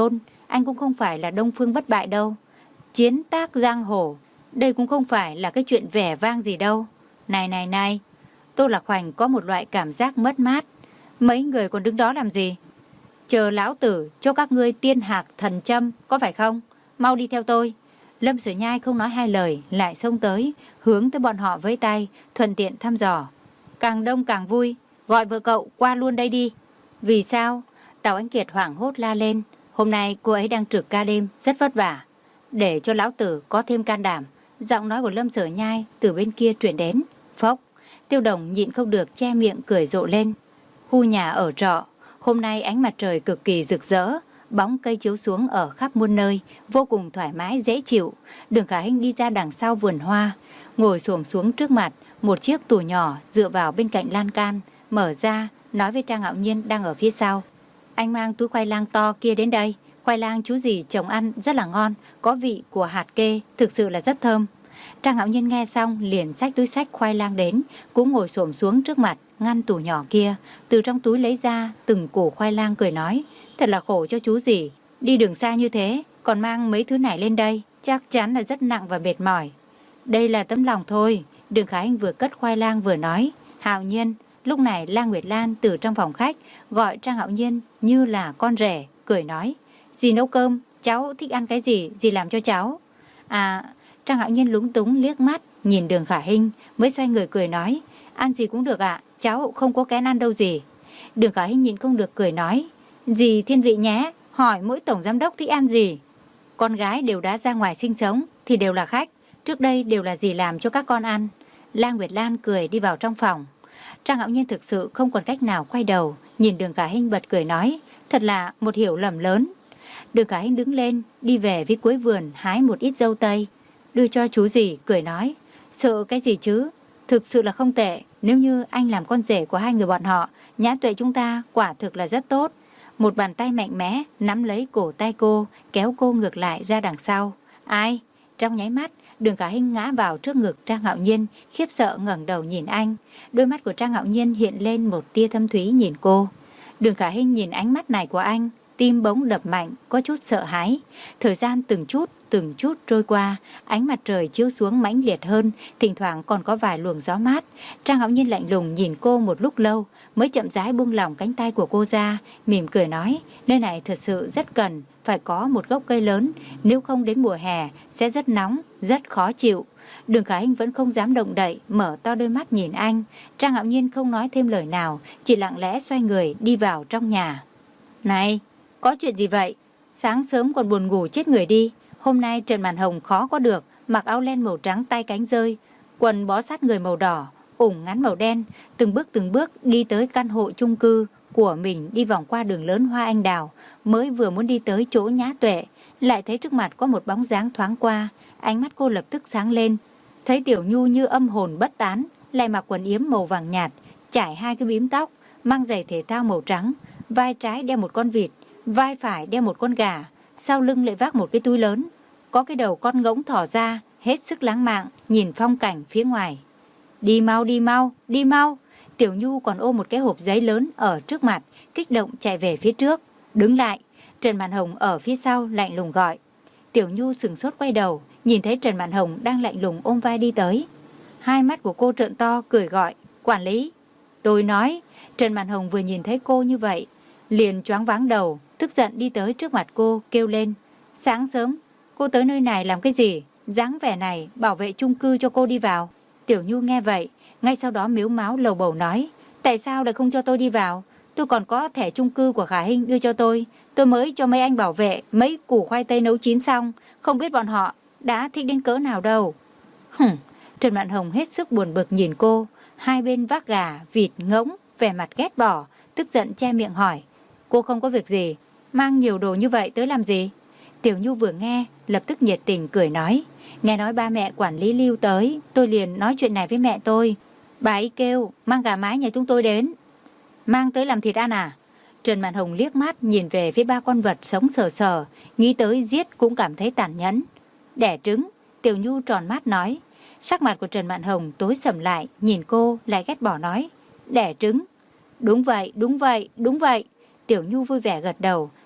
anh cũng không phải là Đông Phương bất bại đâu. Chiến tác giang hồ, đây cũng không phải là cái chuyện vẻ vang gì đâu. Này này này, Tô Lạc Hoành có một loại cảm giác mất mát. Mấy người còn đứng đó làm gì? Chờ lão tử cho các ngươi tiên hạc thần châm, có phải không? Mau đi theo tôi. Lâm Sử Nhai không nói hai lời, lại xông tới, hướng tới bọn họ với tay, thuận tiện thăm dò. Càng đông càng vui, gọi vợ cậu qua luôn đây đi. Vì sao? Tào Anh Kiệt hoảng hốt la lên. Hôm nay cô ấy đang trực ca đêm, rất vất vả. Để cho lão tử có thêm can đảm, giọng nói của Lâm Sử Nhai từ bên kia truyền đến. Phốc, Tiêu Đồng nhịn không được che miệng cười rộ lên. Khu nhà ở trọ, hôm nay ánh mặt trời cực kỳ rực rỡ, bóng cây chiếu xuống ở khắp muôn nơi, vô cùng thoải mái dễ chịu. Đường Khả Hinh đi ra đằng sau vườn hoa, ngồi xổm xuống trước mặt một chiếc tủ nhỏ dựa vào bên cạnh lan can, mở ra, nói với Trang Hạo Nhiên đang ở phía sau. Anh mang túi khoai lang to kia đến đây, khoai lang chú dì trồng ăn rất là ngon, có vị của hạt kê, thực sự là rất thơm. Trang Hạo Nhiên nghe xong liền xách túi xách khoai lang đến, cũng ngồi xổm xuống trước mặt ngăn tủ nhỏ kia, từ trong túi lấy ra từng củ khoai lang cười nói, thật là khổ cho chú dì, đi đường xa như thế, còn mang mấy thứ này lên đây, chắc chắn là rất nặng và mệt mỏi. Đây là tấm lòng thôi. Đường Khả Hinh vừa cất khoai lang vừa nói. Hạo Nhiên. Lúc này La Nguyệt Lan từ trong phòng khách gọi Trang Hạo Nhiên như là con rể, cười nói, dì nấu cơm, cháu thích ăn cái gì, dì làm cho cháu. À, Trang Hạo Nhiên lúng túng liếc mắt nhìn Đường Khả Hinh, mới xoay người cười nói, ăn gì cũng được ạ, cháu không có kén ăn đâu dì. Đường Khả Hinh nhìn không được cười nói, dì thiên vị nhé, hỏi mỗi tổng giám đốc thích ăn gì. Con gái đều đã ra ngoài sinh sống thì đều là khách, trước đây đều là dì làm cho các con ăn. La Nguyệt Lan cười đi vào trong phòng. Trang Hạo Nhiên thực sự không còn cách nào quay đầu, nhìn Đường Khả Hinh bật cười nói, thật là một hiểu lầm lớn. Đường Khả Hinh đứng lên, đi về phía cuối vườn hái một ít dâu tây, đưa cho chú dì, cười nói, sợ cái gì chứ, thực sự là không tệ, nếu như anh làm con rể của hai người bọn họ, nhã tuệ chúng ta quả thực là rất tốt. Một bàn tay mạnh mẽ nắm lấy cổ tay cô, kéo cô ngược lại ra đằng sau. Ai? Trong nháy mắt, Đường Khả Hinh ngã vào trước ngực Trang Hạo Nhiên, khiếp sợ ngẩng đầu nhìn anh. Đôi mắt của Trang Hạo Nhiên hiện lên một tia thâm thúy nhìn cô. Đường Khả Hinh nhìn ánh mắt này của anh, tim bỗng đập mạnh, có chút sợ hãi. Thời gian từng chút, từng chút trôi qua, ánh mặt trời chiếu xuống mãnh liệt hơn, thỉnh thoảng còn có vài luồng gió mát. Trang Hạo Nhiên lạnh lùng nhìn cô một lúc lâu, mới chậm rãi buông lỏng cánh tay của cô ra, mỉm cười nói, nơi này thật sự rất cần phải có một gốc cây lớn, nếu không đến mùa hè sẽ rất nóng, rất khó chịu. Đường Khả Hinh vẫn không dám động đậy, mở to đôi mắt nhìn anh. Trang Hạo Nhiên không nói thêm lời nào, chỉ lặng lẽ xoay người đi vào trong nhà. Này, có chuyện gì vậy? Sáng sớm còn buồn ngủ chết người đi. Hôm nay Trần Màn Hồng khó có được, mặc áo len màu trắng tay cánh rơi, quần bó sát người màu đỏ, ủng ngắn màu đen, từng bước từng bước đi tới căn hộ chung cư của mình, đi vòng qua đường lớn Hoa Anh Đào, mới vừa muốn đi tới chỗ Nhã Tuệ, lại thấy trước mặt có một bóng dáng thoáng qua, ánh mắt cô lập tức sáng lên. Thấy Tiểu Nhu như âm hồn bất tán, lại mặc quần yếm màu vàng nhạt, trải hai cái bím tóc, mang giày thể thao màu trắng, vai trái đeo một con vịt, vai phải đeo một con gà, sau lưng lại vác một cái túi lớn, có cái đầu con ngỗng thỏ ra, hết sức lãng mạn, nhìn phong cảnh phía ngoài. Đi mau, đi mau, đi mau. Tiểu Nhu còn ôm một cái hộp giấy lớn ở trước mặt, kích động chạy về phía trước. Đứng lại. Trần Màn Hồng ở phía sau lạnh lùng gọi. Tiểu Nhu sừng sốt quay đầu, nhìn thấy Trần Màn Hồng đang lạnh lùng ôm vai đi tới. Hai mắt của cô trợn to cười gọi, quản lý. Tôi nói. Trần Màn Hồng vừa nhìn thấy cô như vậy, liền choáng váng đầu, tức giận đi tới trước mặt cô, kêu lên. Sáng sớm, cô tới nơi này làm cái gì? Dáng vẻ này bảo vệ chung cư cho cô đi vào. Tiểu Nhu nghe vậy, ngay sau đó miếu máu lầu bầu nói, tại sao lại không cho tôi đi vào? Tôi còn có thẻ chung cư của Khả Hinh đưa cho tôi, tôi mới cho mấy anh bảo vệ mấy củ khoai tây nấu chín xong, không biết bọn họ đã thích đến cỡ nào đâu. Hửm, Trần Mạn Hồng hết sức buồn bực nhìn cô, hai bên vác gà, vịt, ngỗng, vẻ mặt ghét bỏ, tức giận che miệng hỏi, cô không có việc gì, mang nhiều đồ như vậy tới làm gì? Tiểu Nhu vừa nghe, lập tức nhiệt tình cười nói, nghe nói ba mẹ quản lý Lưu tới, tôi liền nói chuyện này với mẹ tôi. Bà ấy kêu, mang gà mái nhà chúng tôi đến. Mang tới làm thịt ăn à? Trần Mạn Hồng liếc mắt nhìn về phía ba con vật sống sờ sờ, nghĩ tới giết cũng cảm thấy tàn nhẫn. Đẻ trứng, Tiểu Nhu tròn mắt nói. Sắc mặt của Trần Mạn Hồng tối sầm lại, nhìn cô lại ghét bỏ nói, đẻ trứng. Đúng vậy, đúng vậy, đúng vậy. Tiểu Nhu vui vẻ gật đầu,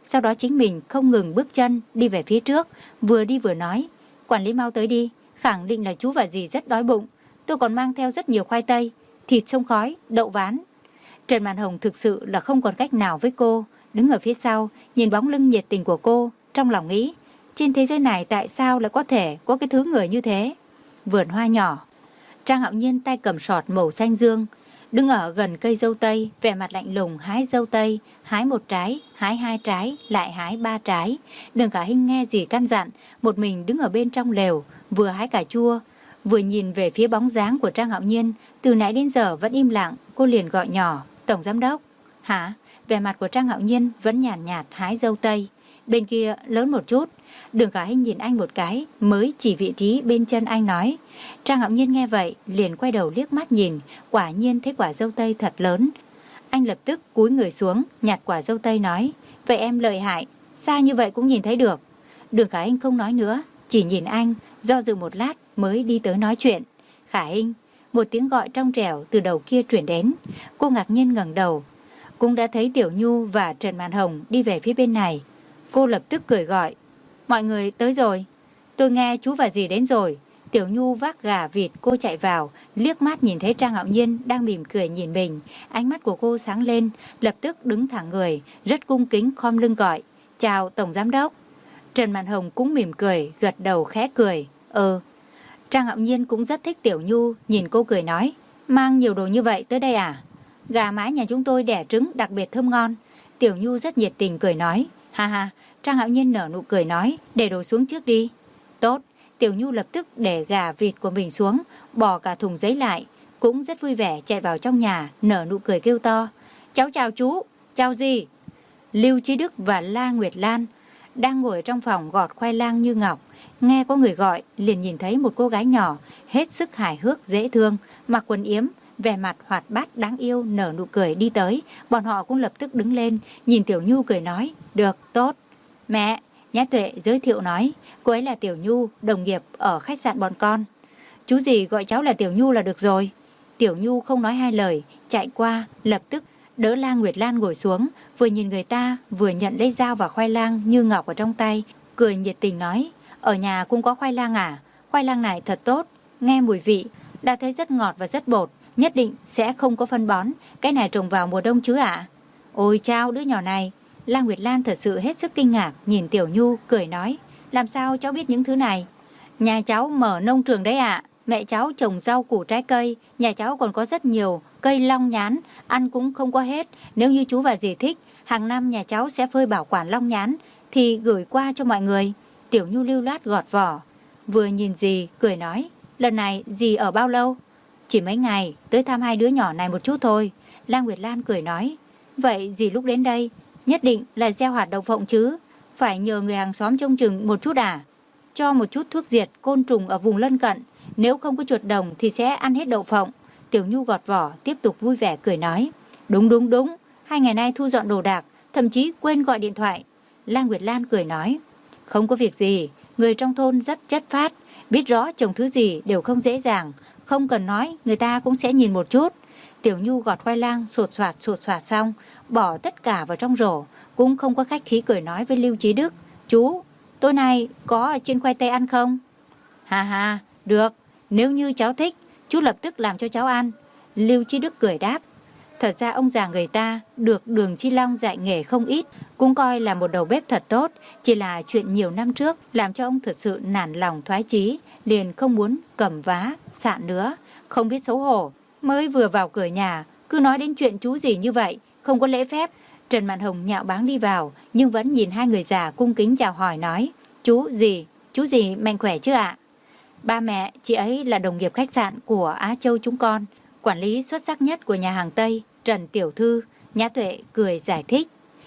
sau đó chính mình không ngừng bước chân đi về phía trước, vừa đi vừa nói, quản lý mau tới đi, khẳng định là chú và dì rất đói bụng, tôi còn mang theo rất nhiều khoai tây, thịt xông khói, đậu ván. Trần Mạn Hồng thực sự là không còn cách nào với cô, đứng ở phía sau, nhìn bóng lưng nhiệt tình của cô, trong lòng nghĩ, trên thế giới này tại sao lại có thể có cái thứ người như thế. Vườn hoa nhỏ, Trang Hạo Nhiên tay cầm sọt màu xanh dương, đứng ở gần cây dâu tây, vẻ mặt lạnh lùng hái dâu tây, hái một trái, hái hai trái, lại hái ba trái. Đường Khả Hinh nghe gì căn dặn, một mình đứng ở bên trong lều, vừa hái cà chua, vừa nhìn về phía bóng dáng của Trang Hạo Nhiên, từ nãy đến giờ vẫn im lặng, cô liền gọi nhỏ, tổng giám đốc. Hả? Vẻ mặt của Trang Hạo Nhiên vẫn nhàn nhạt, nhạt hái dâu tây. Bên kia lớn một chút. Đường Khả Hinh nhìn anh một cái, mới chỉ vị trí bên chân anh nói. Trang Hạo Nhiên nghe vậy, liền quay đầu liếc mắt nhìn, quả nhiên thấy quả dâu tây thật lớn. Anh lập tức cúi người xuống, nhặt quả dâu tây nói, vậy em lợi hại, xa như vậy cũng nhìn thấy được. Đường Khả Hinh không nói nữa, chỉ nhìn anh, do dự một lát mới đi tới nói chuyện. Khả Hinh, một tiếng gọi trong trẻo từ đầu kia truyền đến. Cô ngạc nhiên ngẩng đầu, cũng đã thấy Tiểu Nhu và Trần Mạn Hồng đi về phía bên này. Cô lập tức cười gọi, mọi người tới rồi, tôi nghe chú và dì đến rồi. Tiểu Nhu vác gà vịt, cô chạy vào, liếc mắt nhìn thấy Trang Hạo Nhiên đang mỉm cười nhìn mình, ánh mắt của cô sáng lên, lập tức đứng thẳng người, rất cung kính khom lưng gọi, chào tổng giám đốc. Trần Mạn Hồng cũng mỉm cười, gật đầu khẽ cười, ừ. Trang Hạo Nhiên cũng rất thích Tiểu Nhu, nhìn cô cười nói, mang nhiều đồ như vậy tới đây à? Gà mái nhà chúng tôi đẻ trứng đặc biệt thơm ngon. Tiểu Nhu rất nhiệt tình cười nói, ha ha. Trang Hạo Nhiên nở nụ cười nói, để đồ xuống trước đi. Tốt. Tiểu Nhu lập tức để gà vịt của mình xuống, bỏ cả thùng giấy lại, cũng rất vui vẻ chạy vào trong nhà, nở nụ cười kêu to, cháu chào chú, chào gì? Lưu Chí Đức và La Nguyệt Lan đang ngồi trong phòng gọt khoai lang như ngọc, nghe có người gọi, liền nhìn thấy một cô gái nhỏ, hết sức hài hước dễ thương, mặc quần yếm, vẻ mặt hoạt bát đáng yêu, nở nụ cười đi tới, bọn họ cũng lập tức đứng lên, nhìn Tiểu Nhu cười nói, được, tốt. Mẹ, Nhã Tuệ giới thiệu nói, cô ấy là Tiểu Nhu, đồng nghiệp ở khách sạn bọn con. Chú gì gọi cháu là Tiểu Nhu là được rồi. Tiểu Nhu không nói hai lời, chạy qua, lập tức đỡ La Nguyệt Lan ngồi xuống, vừa nhìn người ta, vừa nhận lấy dao và khoai lang như ngọc ở trong tay, cười nhiệt tình nói, ở nhà cũng có khoai lang à? Khoai lang này thật tốt, nghe mùi vị, đã thấy rất ngọt và rất bột, nhất định sẽ không có phân bón, cái này trồng vào mùa đông chứ ạ? Ôi chao đứa nhỏ này. La Nguyệt Lan thật sự hết sức kinh ngạc, nhìn Tiểu Nhu cười nói, làm sao cháu biết những thứ này? Nhà cháu mở nông trường đấy ạ, mẹ cháu trồng rau củ trái cây, nhà cháu còn có rất nhiều cây long nhán, ăn cũng không có hết, nếu như chú và dì thích, hàng năm nhà cháu sẽ phơi bảo quản long nhán, thì gửi qua cho mọi người. Tiểu Nhu lưu loát gọt vỏ, vừa nhìn dì cười nói, lần này dì ở bao lâu? Chỉ mấy ngày, tới thăm hai đứa nhỏ này một chút thôi. La Nguyệt Lan cười nói, vậy dì lúc đến đây nhất định là gieo hạt đậu phộng chứ? Phải nhờ người hàng xóm trông chừng một chút à? Cho một chút thuốc diệt côn trùng ở vùng lân cận, nếu không có chuột đồng thì sẽ ăn hết đậu phộng. Tiểu Nhu gọt vỏ, tiếp tục vui vẻ cười nói, đúng đúng đúng, hai ngày nay thu dọn đồ đạc, thậm chí quên gọi điện thoại. La Nguyệt Lan cười nói, không có việc gì, người trong thôn rất chất phát, biết rõ trồng thứ gì đều không dễ dàng, không cần nói, người ta cũng sẽ nhìn một chút. Tiểu Nhu gọt khoai lang sột soạt sột soạt xong, bỏ tất cả vào trong rổ, cũng không có khách khí cười nói với Lưu Chí Đức, chú, tối nay có chiên khoai tây ăn không? Hà hà, được, nếu như cháu thích, chú lập tức làm cho cháu ăn. Lưu Chí Đức cười đáp, thật ra ông già người ta được Đường Chi Long dạy nghề không ít, cũng coi là một đầu bếp thật tốt, chỉ là chuyện nhiều năm trước làm cho ông thật sự nản lòng thoái chí, liền không muốn cầm vá, sạn nữa, không biết xấu hổ, mới vừa vào cửa nhà, cứ nói đến chuyện chú gì như vậy, không có lễ phép. Trần Mạn Hồng nhạo báng đi vào, nhưng vẫn nhìn hai người già cung kính chào hỏi nói, chú gì, chú gì mạnh khỏe chứ ạ? Ba mẹ, chị ấy là đồng nghiệp khách sạn của Á Châu chúng con, quản lý xuất sắc nhất của nhà hàng Tây, Trần Tiểu Thư. Nhã Tuệ cười giải thích.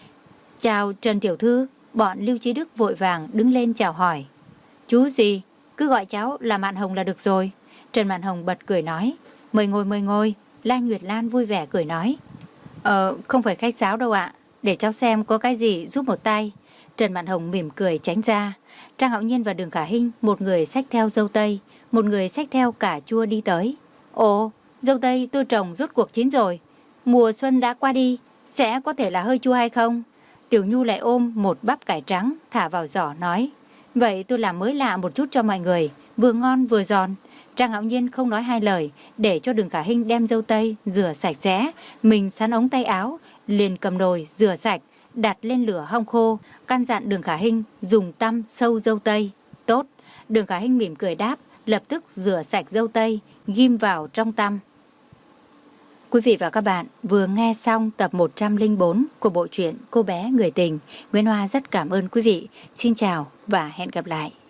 Chào Trần Tiểu Thư. Bọn Lưu Chí Đức vội vàng đứng lên chào hỏi. Chú gì, cứ gọi cháu là Mạn Hồng là được rồi. Trần Mạn Hồng bật cười nói, mời ngồi mời ngồi. La Nguyệt Lan vui vẻ cười nói, Ờ không phải khách sáo đâu ạ, để cháu xem có cái gì giúp một tay. Trần Mạn Hồng mỉm cười tránh ra. Trang Hạo Nhiên và Đường Khả Hinh, một người xách theo dâu tây, một người xách theo cà chua đi tới. Ồ, dâu tây tôi trồng rốt cuộc chín rồi, mùa xuân đã qua đi, sẽ có thể là hơi chua hay không? Tiểu Nhu lại ôm một bắp cải trắng thả vào giỏ nói, vậy tôi làm mới lạ một chút cho mọi người, vừa ngon vừa giòn. Trang Hạo Nhiên không nói hai lời, để cho Đường Khả Hinh đem dâu tây rửa sạch sẽ, mình sắn ống tay áo, liền cầm nồi rửa sạch, đặt lên lửa hong khô, căn dặn Đường Khả Hinh dùng tăm sâu dâu tây. Tốt, Đường Khả Hinh mỉm cười đáp, lập tức rửa sạch dâu tây, ghim vào trong tăm. Quý vị và các bạn vừa nghe xong tập một trăm lẻ bốn của bộ truyện Cô bé người tình. Nguyễn Hoa rất cảm ơn quý vị. Xin chào và hẹn gặp lại.